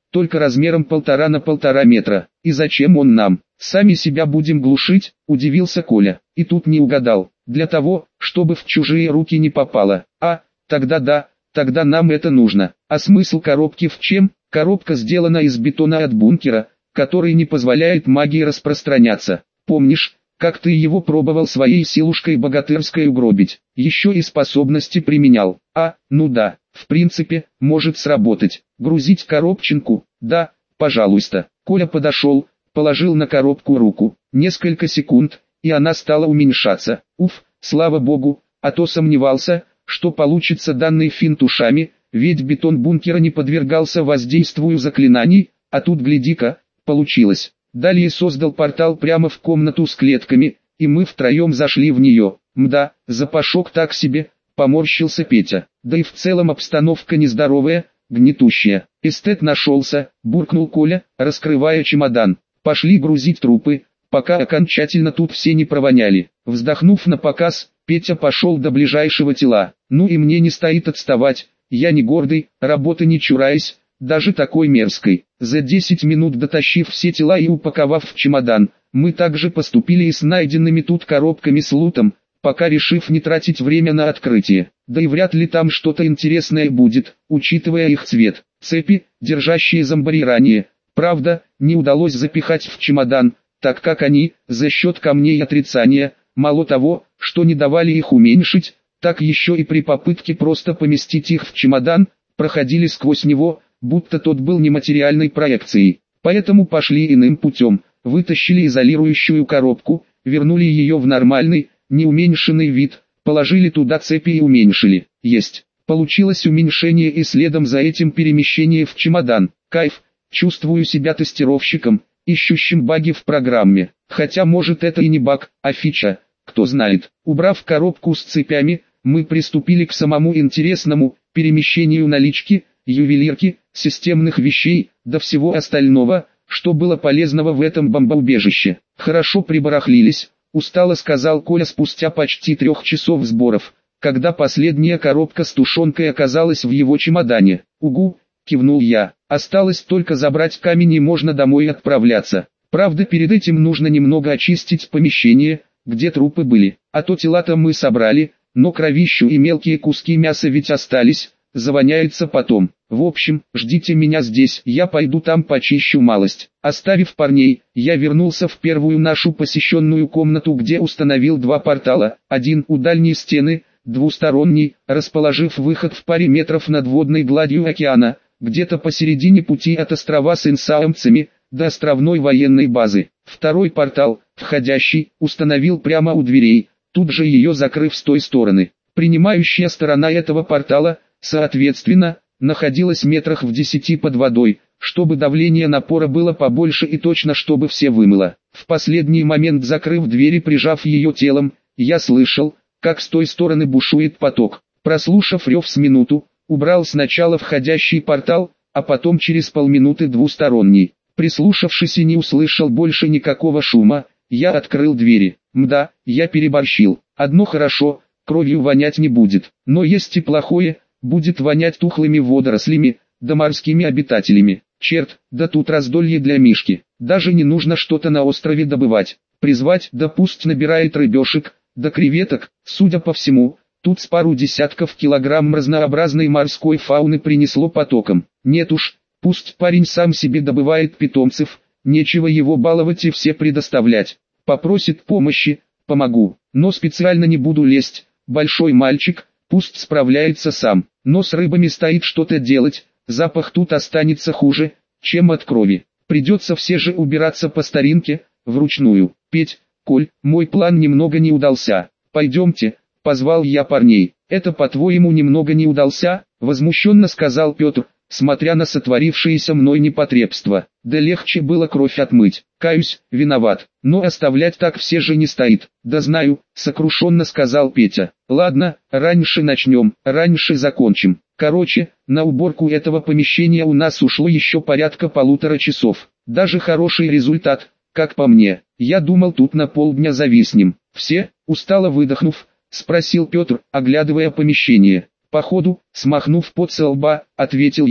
A: только размером 1,5 на 1,5 метра. И зачем он нам? Сами себя будем глушить, удивился Коля. И тут не угадал. Для того, чтобы в чужие руки не попало. А, тогда да, тогда нам это нужно. А смысл коробки в чем? Коробка сделана из бетона от бункера, который не позволяет магии распространяться. Помнишь, как ты его пробовал своей силушкой богатырской угробить? Еще и способности применял. А, ну да, в принципе, может сработать. Грузить коробчинку? Да, пожалуйста. Коля подошел, положил на коробку руку. Несколько секунд, и она стала уменьшаться. Уф, слава богу, а то сомневался, что получится данный финт ушами, ведь бетон бункера не подвергался воздействию заклинаний, а тут гляди-ка, получилось. Далее создал портал прямо в комнату с клетками, и мы втроем зашли в нее. Мда, запашок так себе, поморщился Петя. Да и в целом обстановка нездоровая, гнетущая. Эстет нашелся, буркнул Коля, раскрывая чемодан. Пошли грузить трупы, пока окончательно тут все не провоняли. Вздохнув напоказ, Петя пошел до ближайшего тела. Ну и мне не стоит отставать, я не гордый, работы не чураюсь, даже такой мерзкой. За 10 минут дотащив все тела и упаковав в чемодан, мы также поступили и с найденными тут коробками с лутом, пока решив не тратить время на открытие. Да и вряд ли там что-то интересное будет, учитывая их цвет. Цепи, держащие зомбари ранее, правда, не удалось запихать в чемодан, так как они, за счет камней отрицания, мало того, что не давали их уменьшить, так еще и при попытке просто поместить их в чемодан, проходили сквозь него, будто тот был нематериальной проекцией. Поэтому пошли иным путем, вытащили изолирующую коробку, вернули ее в нормальный, неуменьшенный вид, положили туда цепи и уменьшили. Есть. Получилось уменьшение и следом за этим перемещение в чемодан. Кайф, чувствую себя тестировщиком, ищущим баги в программе. Хотя может это и не баг, а фича, кто знает. Убрав коробку с цепями, мы приступили к самому интересному, перемещению налички, ювелирки, системных вещей, до всего остального, что было полезного в этом бомбоубежище. Хорошо прибарахлились, устало сказал Коля спустя почти 3 часов сборов, когда последняя коробка с тушенкой оказалась в его чемодане. Угу, кивнул я, осталось только забрать камень и можно домой отправляться. Правда, перед этим нужно немного очистить помещение, где трупы были, а то тела-то мы собрали, но кровищу и мелкие куски мяса ведь остались, завоняется потом. В общем, ждите меня здесь, я пойду там почищу малость. Оставив парней, я вернулся в первую нашу посещенную комнату, где установил 2 портала, один у дальней стены, двусторонний, расположив выход в паре метров над водной гладью океана, где-то посередине пути от острова с инсаамцами до островной военной базы. Второй портал, входящий, установил прямо у дверей, тут же ее закрыв с той стороны. Принимающая сторона этого портала, соответственно, находилась метрах в 10 под водой, чтобы давление напора было побольше и точно чтобы все вымыло. В последний момент закрыв дверь и прижав ее телом, я слышал, как с той стороны бушует поток. Прослушав рев с минуту, убрал сначала входящий портал, а потом через полминуты двусторонний. Прислушавшись и не услышал больше никакого шума, я открыл двери. Мда, я переборщил. Одно хорошо, кровью вонять не будет, но есть и плохое, будет вонять тухлыми водорослями, да морскими обитателями. Черт, да тут раздолье для Мишки. Даже не нужно что-то на острове добывать. Призвать, да пусть набирает рыбешек, да креветок, судя по всему, тут с пару десятков килограмм разнообразной морской фауны принесло потоком. Нет уж, пусть парень сам себе добывает питомцев, нечего его баловать и все предоставлять. Попросит помощи, помогу, но специально не буду лезть, большой мальчик, пусть справляется сам. Но с рыбами стоит что-то делать, запах тут останется хуже, чем от крови. Придется все же убираться по старинке, вручную. Петь, Коль, мой план немного не удался. Пойдемте, позвал я парней. Это по-твоему немного не удался? Возмущенно сказал Петр, смотря на сотворившееся мной непотребство. Да легче было кровь отмыть. Каюсь, виноват. Но оставлять так все же не стоит. Да знаю, сокрушенно сказал Петя. Ладно, раньше начнем, раньше закончим. Короче, на уборку этого помещения у нас ушло еще порядка 1,5 часов. Даже хороший результат, как по мне. Я думал, тут на полдня зависнем. Все, устало выдохнув, спросил Петр, оглядывая помещение. Походу, смахнув пот со лба, ответил я.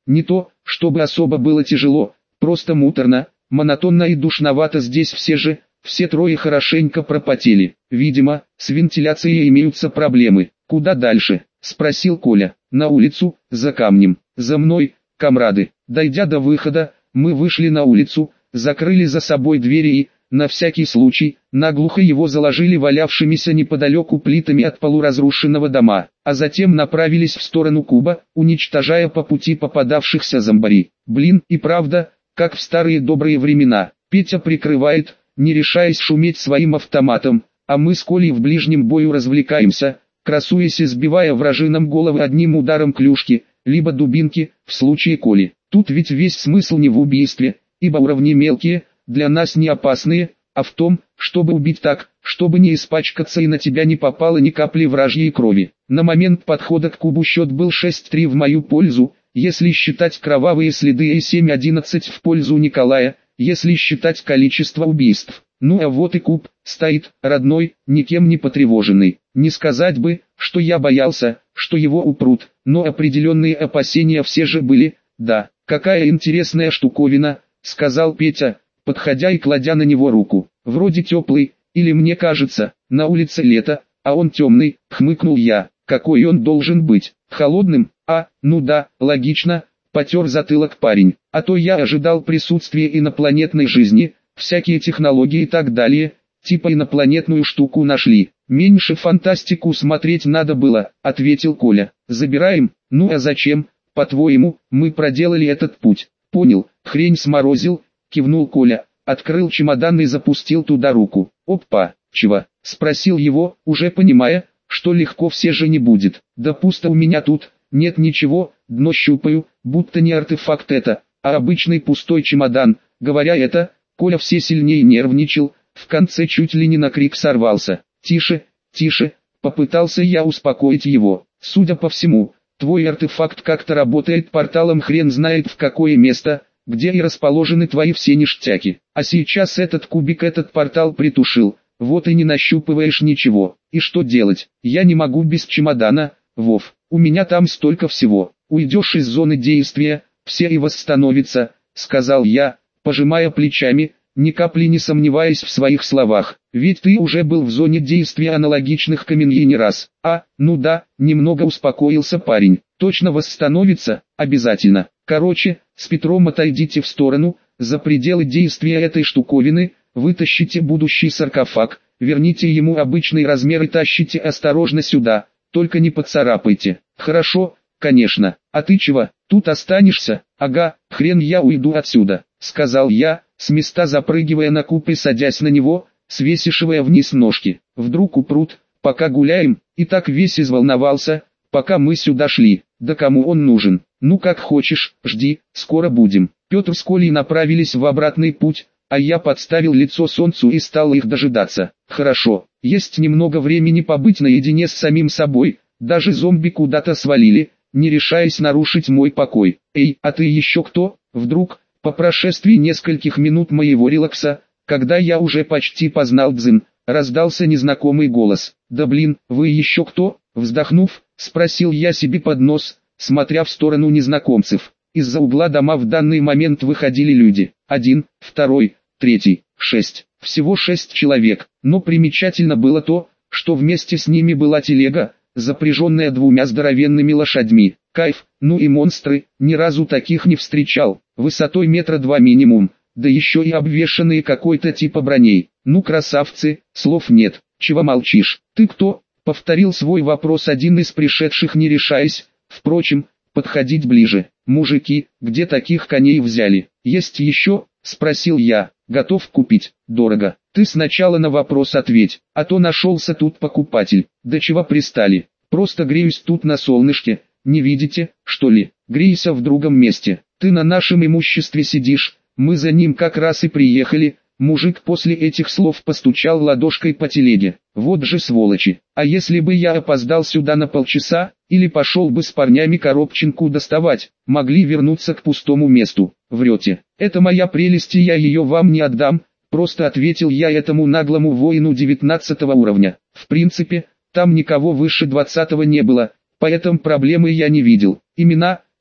A: Не то, чтобы особо было тяжело, просто муторно, монотонно и душновато здесь все трое хорошенько пропотели. Видимо, с вентиляцией имеются проблемы. «Куда дальше?» – спросил Коля. «На улицу, за камнем. За мной, комрады». Дойдя до выхода, мы вышли на улицу, закрыли за собой двери и, на всякий случай, наглухо его заложили валявшимися неподалеку плитами от полуразрушенного дома, а затем направились в сторону куба, уничтожая по пути попадавшихся зомбарей. Блин, и правда, как в старые добрые времена, Петя прикрывает, не решаясь шуметь своим автоматом, а мы с Колей в ближнем бою развлекаемся, красуясь и сбивая вражинам головы одним ударом клюшки, либо дубинки, в случае Коли. Тут ведь весь смысл не в убийстве, ибо уровни мелкие, для нас не опасные, а в том, чтобы убить так, чтобы не испачкаться и на тебя не попало ни капли вражьей крови. На момент подхода к кубу счет был 6-3 в мою пользу, если считать кровавые следы, и 7-11 в пользу Николая, если считать количество убийств. Ну а вот и куб, стоит, родной, никем не потревоженный. Не сказать бы, что я боялся, что его упрут, но определенные опасения все же были. «Да, какая интересная штуковина», — сказал Петя, подходя и кладя на него руку. «Вроде теплый, или мне кажется, на улице лето, а он темный», — хмыкнул я. «Какой он должен быть? Холодным? А, ну да, логично», — потер затылок парень. «А то я ожидал присутствия инопланетной жизни, всякие технологии и так далее, типа инопланетную штуку нашли». «Меньше фантастику смотреть надо было», — ответил Коля. «Забираем? Ну а зачем? По-твоему, мы проделали этот путь?» «Понял, хрень сморозил», — кивнул Коля, открыл чемодан и запустил туда руку. «Опа, чего?» — спросил его, уже понимая, что легко все же не будет. «Да пусто у меня тут, нет ничего, дно щупаю, будто не артефакт это, а обычный пустой чемодан». Говоря это, Коля все сильнее нервничал, в конце чуть ли не на крик сорвался. «Тише, тише», — попытался я успокоить его. «Судя по всему, твой артефакт как-то работает порталом хрен знает в какое место, где и расположены твои все ништяки. А сейчас этот кубик этот портал притушил, вот и не нащупываешь ничего. И что делать? Я не могу без чемодана, Вов, у меня там столько всего. Уйдешь из зоны действия, все и восстановится», — сказал я, пожимая плечами, ни капли не сомневаясь в своих словах. «Ведь ты уже был в зоне действия аналогичных каменьей не раз». «А, ну да», — немного успокоился парень. «Точно восстановится, обязательно. Короче, с Петром отойдите в сторону, за пределы действия этой штуковины, вытащите будущий саркофаг, верните ему обычный размер и тащите осторожно сюда, только не поцарапайте». «Хорошо, конечно. А ты чего, тут останешься?» «Ага, хрен я уйду отсюда», — сказал я, с места запрыгивая на куб и садясь на него, свесившивая вниз ножки. «Вдруг упрут, пока гуляем», и так весь изволновался, пока мы сюда шли. «Да кому он нужен? Ну как хочешь, жди, скоро будем». Петр с Колей направились в обратный путь, а я подставил лицо солнцу и стал их дожидаться. Хорошо, есть немного времени побыть наедине с самим собой, даже зомби куда-то свалили, не решаясь нарушить мой покой. «Эй, а ты еще кто?» Вдруг, по прошествии нескольких минут моего релакса, когда я уже почти познал дзен, раздался незнакомый голос. «Да блин, вы еще кто?» Вздохнув, спросил я себе под нос, смотря в сторону незнакомцев. Из-за угла дома в данный момент выходили люди. 1, 2, 3, 6. Всего 6 человек. Но примечательно было то, что вместе с ними была телега, запряженная 2 здоровенными лошадьми. Кайф, ну и монстры, ни разу таких не встречал. Высотой 2 метра минимум, да еще и обвешанные какой-то типа броней. Ну красавцы, слов нет. «Чего молчишь? Ты кто?» — повторил свой вопрос один из пришедших, не решаясь, впрочем, подходить ближе. «Мужики, где таких коней взяли? Есть еще?» — спросил я. «Готов купить, дорого. Ты сначала на вопрос ответь, а то нашелся тут покупатель». «Да чего пристали? Просто греюсь тут на солнышке, не видите, что ли? Грейся в другом месте. Ты на нашем имуществе сидишь, мы за ним как раз и приехали». Мужик после этих слов постучал ладошкой по телеге. «Вот же сволочи! А если бы я опоздал сюда на полчаса, или пошел бы с парнями коробчинку доставать, могли вернуться к пустому месту?» «Врете. Это моя прелесть, и я ее вам не отдам», просто ответил я этому наглому воину 19 уровня. В принципе, там никого выше 20 не было, поэтому проблемы я не видел. «Имена?»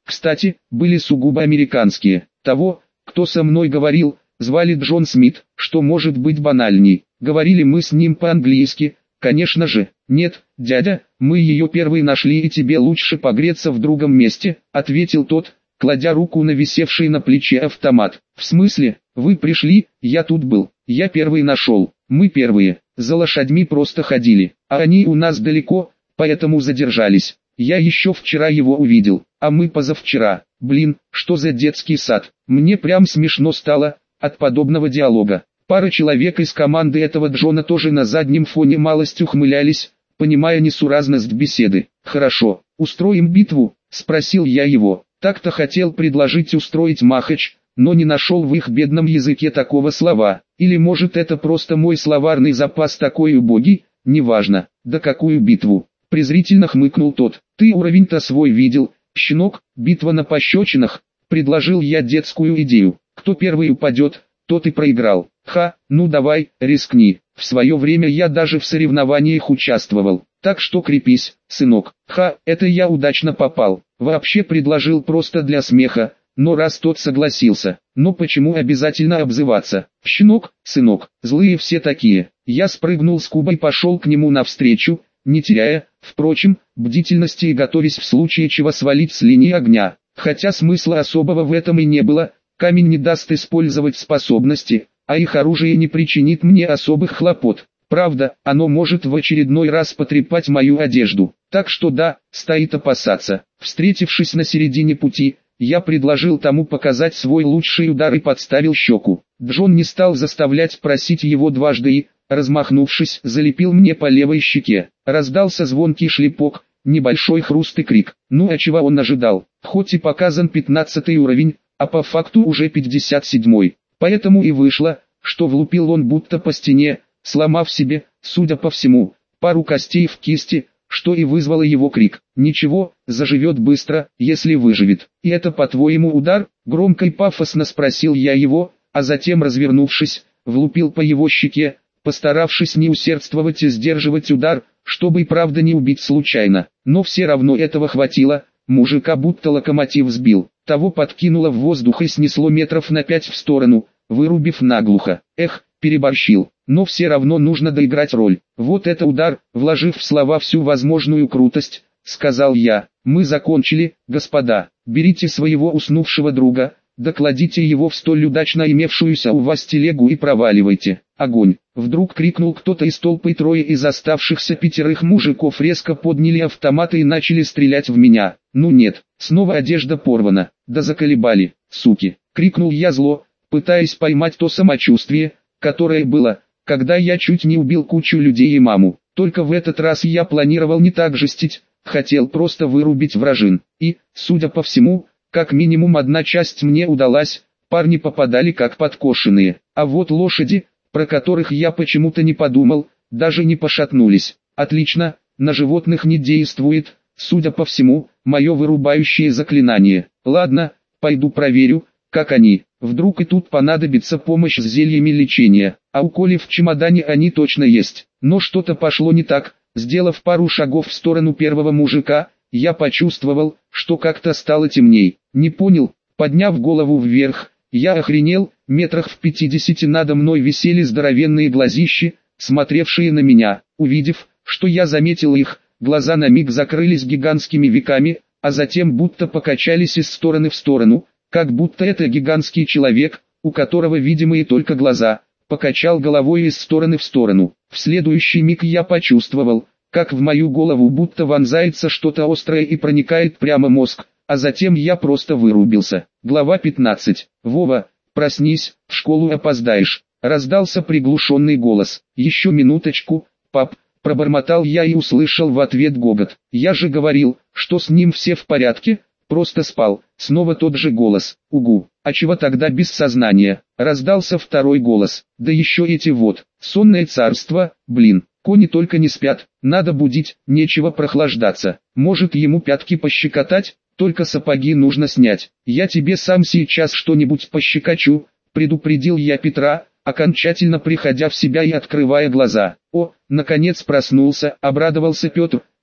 A: Кстати, были сугубо американские. Того, кто со мной говорил, звали Джон Смит, что может быть банальней. Говорили мы с ним по-английски, конечно же. «Нет, дядя, мы ее первые нашли и тебе лучше погреться в другом месте», ответил тот, кладя руку на висевший на плече автомат. «В смысле, вы пришли, я тут был, я первый нашел, мы первые, за лошадьми просто ходили, а они у нас далеко, поэтому задержались. Я еще вчера его увидел, а мы позавчера. Блин, что за детский сад, мне прям смешно стало от подобного диалога». Пара человек из команды этого Джона тоже на заднем фоне малость ухмылялись, понимая несуразность беседы. «Хорошо, устроим битву?» – спросил я его. Так-то хотел предложить устроить махач, но не нашел в их бедном языке такого слова. Или может это просто мой словарный запас такой убогий, неважно. «Да какую битву?» – презрительно хмыкнул тот. «Ты уровень-то свой видел, щенок, битва на пощечинах?» – предложил я детскую идею. «Кто первый упадет, тот и проиграл». «Ха, ну давай, рискни. В свое время я даже в соревнованиях участвовал. Так что крепись, сынок». «Ха, это я удачно попал. Вообще предложил просто для смеха, но раз тот согласился, но почему обязательно обзываться? Щенок, сынок, злые все такие». Я спрыгнул с куба и пошел к нему навстречу, не теряя, впрочем, бдительности и готовясь в случае чего свалить с линии огня. Хотя смысла особого в этом и не было, камень не даст использовать способности, а их оружие не причинит мне особых хлопот. Правда, оно может в очередной раз потрепать мою одежду. Так что да, стоит опасаться. Встретившись на середине пути, я предложил тому показать свой лучший удар и подставил щеку. Джон не стал заставлять просить его дважды и, размахнувшись, залепил мне по левой щеке. Раздался звонкий шлепок, небольшой хруст и крик. Ну а чего он ожидал? Хоть и показан 15 уровень, а по факту уже 57-й. Поэтому и вышло, что влупил он будто по стене, сломав себе, судя по всему, пару костей в кисти, что и вызвало его крик. «Ничего, заживет быстро, если выживет». «И это, по-твоему, удар?» — громко и пафосно спросил я его, а затем, развернувшись, влупил по его щеке, постаравшись не усердствовать и сдерживать удар, чтобы и правда не убить случайно. Но все равно этого хватило, мужика будто локомотив сбил. Того подкинуло в воздух и снесло метров на 5 в сторону, вырубив наглухо. Эх, переборщил, но все равно нужно доиграть роль. «Вот это удар», вложив в слова всю возможную крутость, сказал я. «Мы закончили, господа, берите своего уснувшего друга, докладите его в столь удачно имевшуюся у вас телегу и проваливайте». «Огонь!» Вдруг крикнул кто-то из толпы, трое из оставшихся 5 мужиков резко подняли автоматы и начали стрелять в меня. «Ну нет, снова одежда порвана, да заколебали, суки!» Крикнул я зло, пытаясь поймать то самочувствие, которое было, когда я чуть не убил кучу людей и маму. Только в этот раз я планировал не так жестить, хотел просто вырубить вражин. И, судя по всему, как минимум одна часть мне удалась, парни попадали как подкошенные. А вот лошади, про которых я почему-то не подумал, даже не пошатнулись. Отлично, на животных не действует, судя по всему, мое вырубающее заклинание. Ладно, пойду проверю, как они. Вдруг и тут понадобится помощь с зельями лечения, а у Коли в чемодане они точно есть. Но что-то пошло не так. Сделав пару шагов в сторону первого мужика, я почувствовал, что как-то стало темней. Не понял, подняв голову вверх, я охренел, метрах в 50 надо мной висели здоровенные глазищи, смотревшие на меня. Увидев, что я заметил их, глаза на миг закрылись гигантскими веками, а затем будто покачались из стороны в сторону, как будто это гигантский человек, у которого видимые только глаза, покачал головой из стороны в сторону. В следующий миг я почувствовал, как в мою голову будто вонзается что-то острое и проникает прямо мозг, а затем я просто вырубился. Глава 15. «Вова, проснись, в школу опоздаешь», — раздался приглушенный голос. «Еще минуточку, пап», — пробормотал я и услышал в ответ гогот. «Я же говорил, что с ним все в порядке, просто спал». Снова тот же голос. «Угу, а чего тогда без сознания?» Раздался второй голос. «Да еще эти вот, сонное царство, блин, кони только не спят, надо будить, нечего прохлаждаться. Может ему пятки пощекотать? Только сапоги нужно снять. Я тебе сам сейчас что-нибудь пощекочу», предупредил я Петра, окончательно приходя в себя и открывая глаза. «О, наконец проснулся», обрадовался Петр,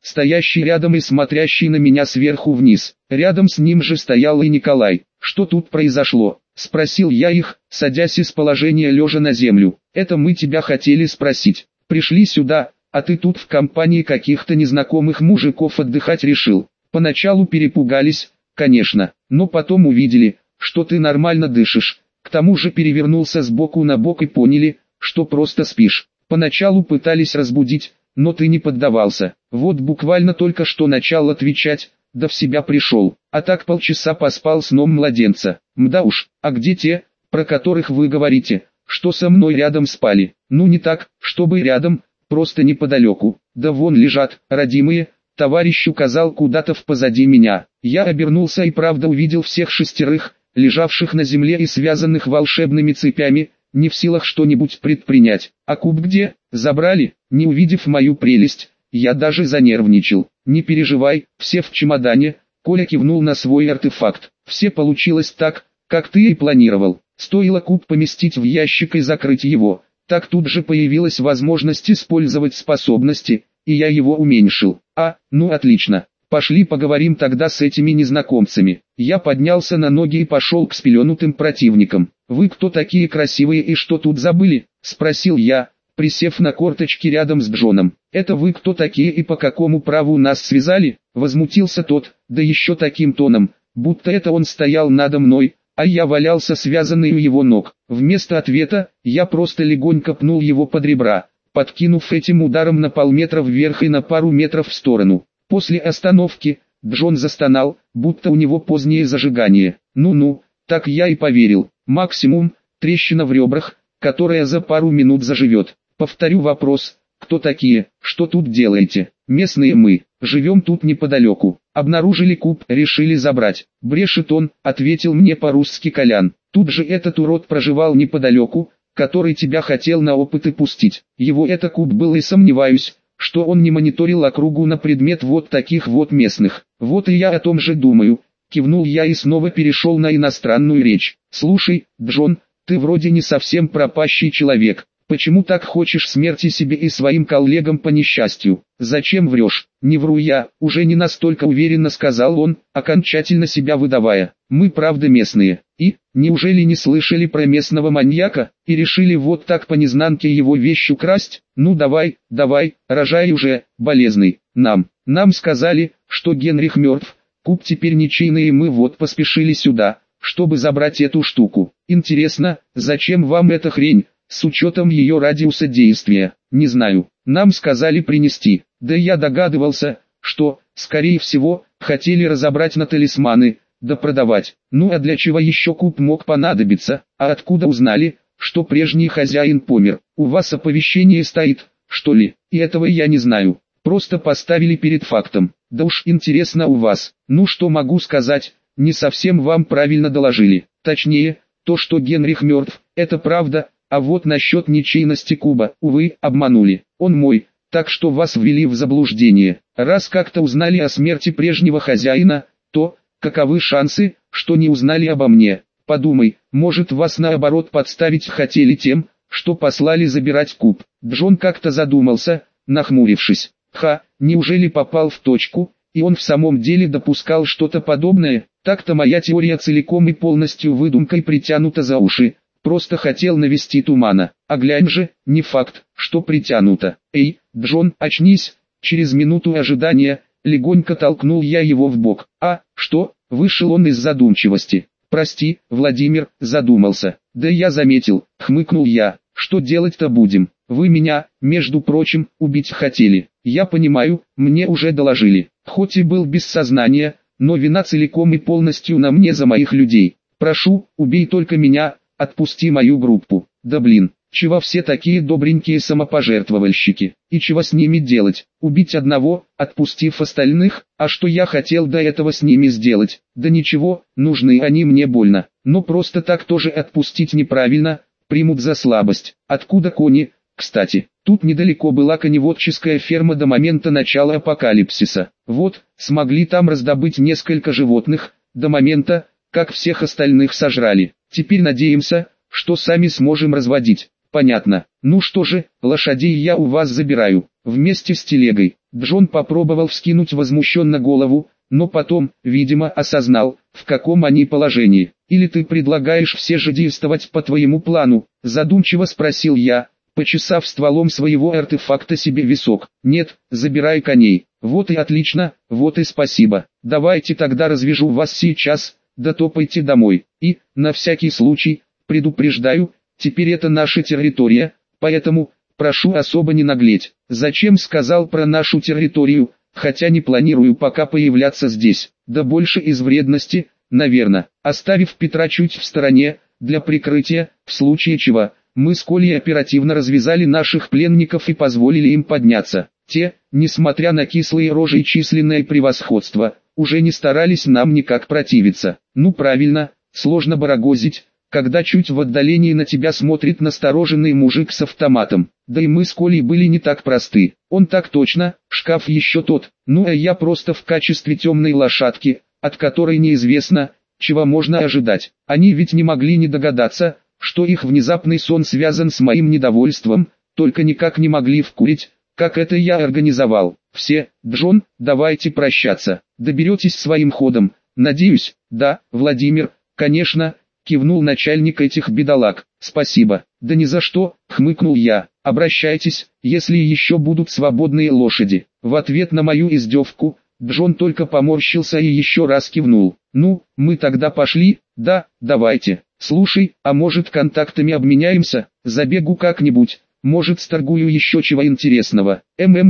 A: стоящий рядом и смотрящий на меня сверху вниз. Рядом с ним же стоял и Николай. «Что тут произошло?» — спросил я их, садясь из положения лежа на землю. «Это мы тебя хотели спросить. Пришли сюда, а ты тут в компании каких-то незнакомых мужиков отдыхать решил. Поначалу перепугались, конечно, но потом увидели, что ты нормально дышишь. К тому же перевернулся с боку на бок и поняли, что просто спишь. Поначалу пытались разбудить, но ты не поддавался. Вот буквально только что начал отвечать, да в себя пришел. А так полчаса поспал сном младенца. Мда уж, а где те, про которых вы говорите, что со мной рядом спали? Ну не так, чтобы рядом, просто неподалеку. Да вон лежат, родимые». Товарищ указал куда-то позади меня. Я обернулся и правда увидел всех шестерых, лежавших на земле и связанных волшебными цепями, не в силах что-нибудь предпринять. «А куб где? Забрали?» Не увидев мою прелесть, я даже занервничал. «Не переживай, все в чемодане», — Коля кивнул на свой артефакт. «Все получилось так, как ты и планировал. Стоило куб поместить в ящик и закрыть его, так тут же появилась возможность использовать способности, и я его уменьшил. Ну отлично. Пошли поговорим тогда с этими незнакомцами». Я поднялся на ноги и пошел к спеленутым противникам. «Вы кто такие красивые и что тут забыли?» — спросил я, присев на корточки рядом с Джоном. «Это вы кто такие и по какому праву нас связали?» — возмутился тот, да еще таким тоном, будто это он стоял надо мной, а я валялся связанный у его ног. Вместо ответа, я просто легонько пнул его под ребра, подкинув этим ударом на полметра вверх и на пару метров в сторону. После остановки, Джон застонал, будто у него позднее зажигание. Ну, так я и поверил. Максимум, трещина в ребрах, которая за пару минут заживет. Повторю вопрос, кто такие, что тут делаете? Местные мы, живем тут неподалеку. Обнаружили куб, решили забрать. Брешет он, ответил мне по-русски Колян. Тут же этот урод проживал неподалеку, который тебя хотел на опыты пустить. Его это куб был и сомневаюсь, что он не мониторил округу на предмет вот таких вот местных. Вот и я о том же думаю. Кивнул я и снова перешел на иностранную речь. «Слушай, Джон, ты вроде не совсем пропащий человек. Почему так хочешь смерти себе и своим коллегам по несчастью? Зачем врешь?» «Не вру я», уже не настолько уверенно сказал он, окончательно себя выдавая. «Мы правда местные. И, неужели не слышали про местного маньяка, и решили вот так по незнанке его вещь украсть? Ну давай, рожай уже, болезный. Нам сказали, что Генрих мертв, куб теперь ничейный и мы вот поспешили сюда, чтобы забрать эту штуку. Интересно, зачем вам эта хрень, с учетом ее радиуса действия? Не знаю, нам сказали принести, да я догадывался, что, скорее всего, хотели разобрать на талисманы, да продавать. Ну а для чего еще куб мог понадобиться? А откуда узнали, что прежний хозяин помер? У вас оповещение стоит, что ли? И этого я не знаю. Просто поставили перед фактом. Да уж интересно у вас. Ну что могу сказать, не совсем вам правильно доложили. Точнее, то что Генрих мертв, это правда, а вот насчет ничейности куба, увы, обманули. Он мой, так что вас ввели в заблуждение. Раз как-то узнали о смерти прежнего хозяина, то, каковы шансы, что не узнали обо мне? Подумай, может вас наоборот подставить хотели тем, что послали забирать куб. Джон как-то задумался, нахмурившись. Неужели попал в точку, и он в самом деле допускал что-то подобное? Так-то моя теория целиком и полностью выдумкой притянута за уши. Просто хотел навести тумана. А глянь же, не факт, что притянуто. Эй, Джон, очнись. Через минуту ожидания, легонько толкнул я его в бок. Что? Вышел он из задумчивости. «Прости, Владимир, задумался». «Да я заметил», — хмыкнул я. «Что делать-то будем? Вы меня, между прочим, убить хотели. Я понимаю, мне уже доложили. Хоть и был без сознания, но вина целиком и полностью на мне за моих людей. Прошу, убей только меня, отпусти мою группу». «Да блин, чего все такие добренькие самопожертвовальщики? И чего с ними делать? Убить одного, отпустив остальных? А что я хотел до этого с ними сделать? Да ничего, нужны они мне больно. Но просто так тоже отпустить неправильно, примут за слабость. Откуда кони? Кстати, тут недалеко была коневодческая ферма до момента начала апокалипсиса. Вот, смогли там раздобыть несколько животных, до момента, как всех остальных сожрали. Теперь надеемся, что сами сможем разводить. понятно. Ну что же, лошадей я у вас забираю, вместе с телегой. Джон попробовал вскинуть возмущенно голову, но потом, видимо, осознал, в каком они положении. Или ты предлагаешь все же действовать по твоему плану, задумчиво спросил я, почесав стволом своего артефакта себе висок. Нет, забирай коней. Вот и отлично, вот и спасибо. Давайте тогда развяжу вас сейчас, да топайте домой. И, на всякий случай, предупреждаю, теперь это наша территория, поэтому, прошу особо не наглеть. Зачем сказал про нашу территорию, хотя не планирую пока появляться здесь, да больше из вредности, наверное. Оставив Петра чуть в стороне, для прикрытия, в случае чего, мы с Колей оперативно развязали наших пленников и позволили им подняться. Те, несмотря на кислые рожи и численное превосходство, уже не старались нам никак противиться. Ну правильно, сложно барагозить, когда чуть в отдалении на тебя смотрит настороженный мужик с автоматом. Да и мы с Колей были не так просты. Он так точно, шкаф еще тот. Ну а я просто в качестве темной лошадки, от которой неизвестно, чего можно ожидать. Они ведь не могли не догадаться, что их внезапный сон связан с моим недовольством, только никак не могли вкурить, как это я организовал. Все, Джон, давайте прощаться. Доберетесь своим ходом, надеюсь. Да, Владимир, конечно, кивнул начальник этих бедолаг. Спасибо. Да ни за что, хмыкнул я. Обращайтесь, если еще будут свободные лошади. В ответ на мою издевку, Джон только поморщился и еще раз кивнул. Ну, мы тогда пошли. Да, давайте. Слушай, а может контактами обменяемся, забегу как-нибудь, может сторгую еще чего интересного.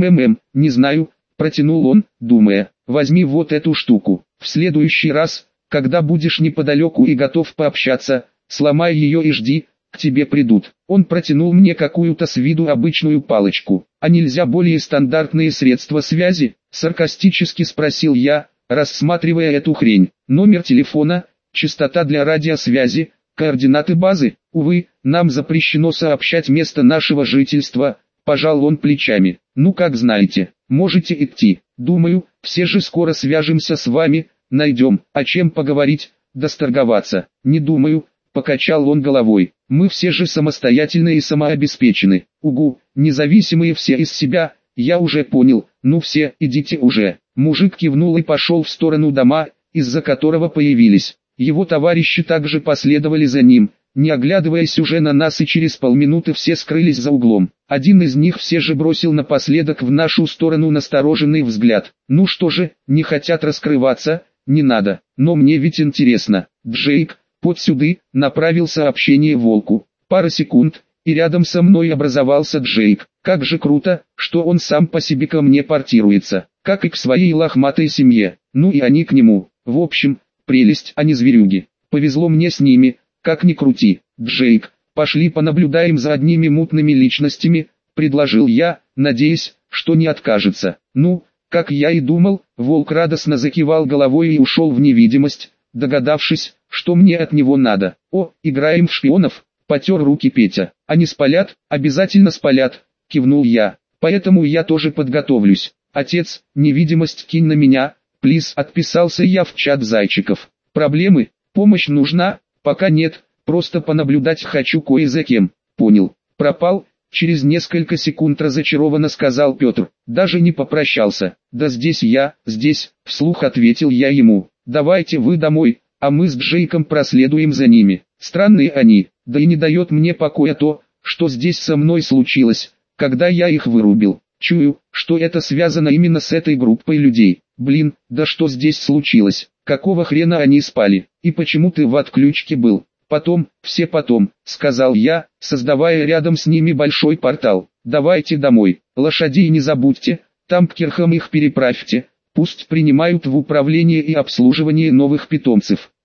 A: Не знаю, протянул он, думая, возьми вот эту штуку. В следующий раз, когда будешь неподалеку и готов пообщаться, сломай ее и жди, к тебе придут. Он протянул мне какую-то с виду обычную палочку. А нельзя более стандартные средства связи? Саркастически спросил я, рассматривая эту хрень. Номер телефона, частота для радиосвязи, координаты базы. Увы, нам запрещено сообщать место нашего жительства, пожал он плечами. Ну как знаете, можете идти. Думаю, все же скоро свяжемся с вами, найдем, о чем поговорить, досторговаться. Не думаю, покачал он головой. Мы все же самостоятельны и самообеспечены. Угу, независимые все из себя, я уже понял. Ну все, идите уже. Мужик кивнул и пошел в сторону дома, из-за которого появились. Его товарищи также последовали за ним, не оглядываясь уже на нас, и через полминуты все скрылись за углом. Один из них все же бросил напоследок в нашу сторону настороженный взгляд. Ну что же, не хотят раскрываться, не надо, но мне ведь интересно. Джейк, под сюды, направил сообщение волку. Пара секунд, и рядом со мной образовался Джейк. Как же круто, что он сам по себе ко мне портируется, как и к своей лохматой семье, ну и они к нему. В общем, прелесть, а не зверюги. Повезло мне с ними, как ни крути. Джейк, пошли понаблюдаем за одними мутными личностями, предложил я, надеясь, что не откажется. Ну, как я и думал, волк радостно закивал головой и ушел в невидимость, догадавшись, что мне от него надо. О, играем в шпионов, потер руки Петя. Они спалят, обязательно спалят, кивнул я. Поэтому я тоже подготовлюсь. Отец, невидимость кинь на меня, плиз, отписался я в чат зайчиков. Проблемы, помощь нужна, пока нет, просто понаблюдать хочу кое за кем. Понял, пропал, через несколько секунд разочарованно сказал Петр, даже не попрощался. Да здесь я, здесь, вслух ответил я ему. Давайте вы домой, а мы с Джейком проследуем за ними. Странные они, да и не дает мне покоя то, что здесь со мной случилось, когда я их вырубил. Чую, что это связано именно с этой группой людей. Блин, да что здесь случилось? Какого хрена они спали? И почему ты в отключке был? Потом, все потом, сказал я, создавая рядом с ними большой портал. Давайте домой, лошадей не забудьте, там к кирхам их переправьте, пусть принимают в управление и обслуживание новых питомцев.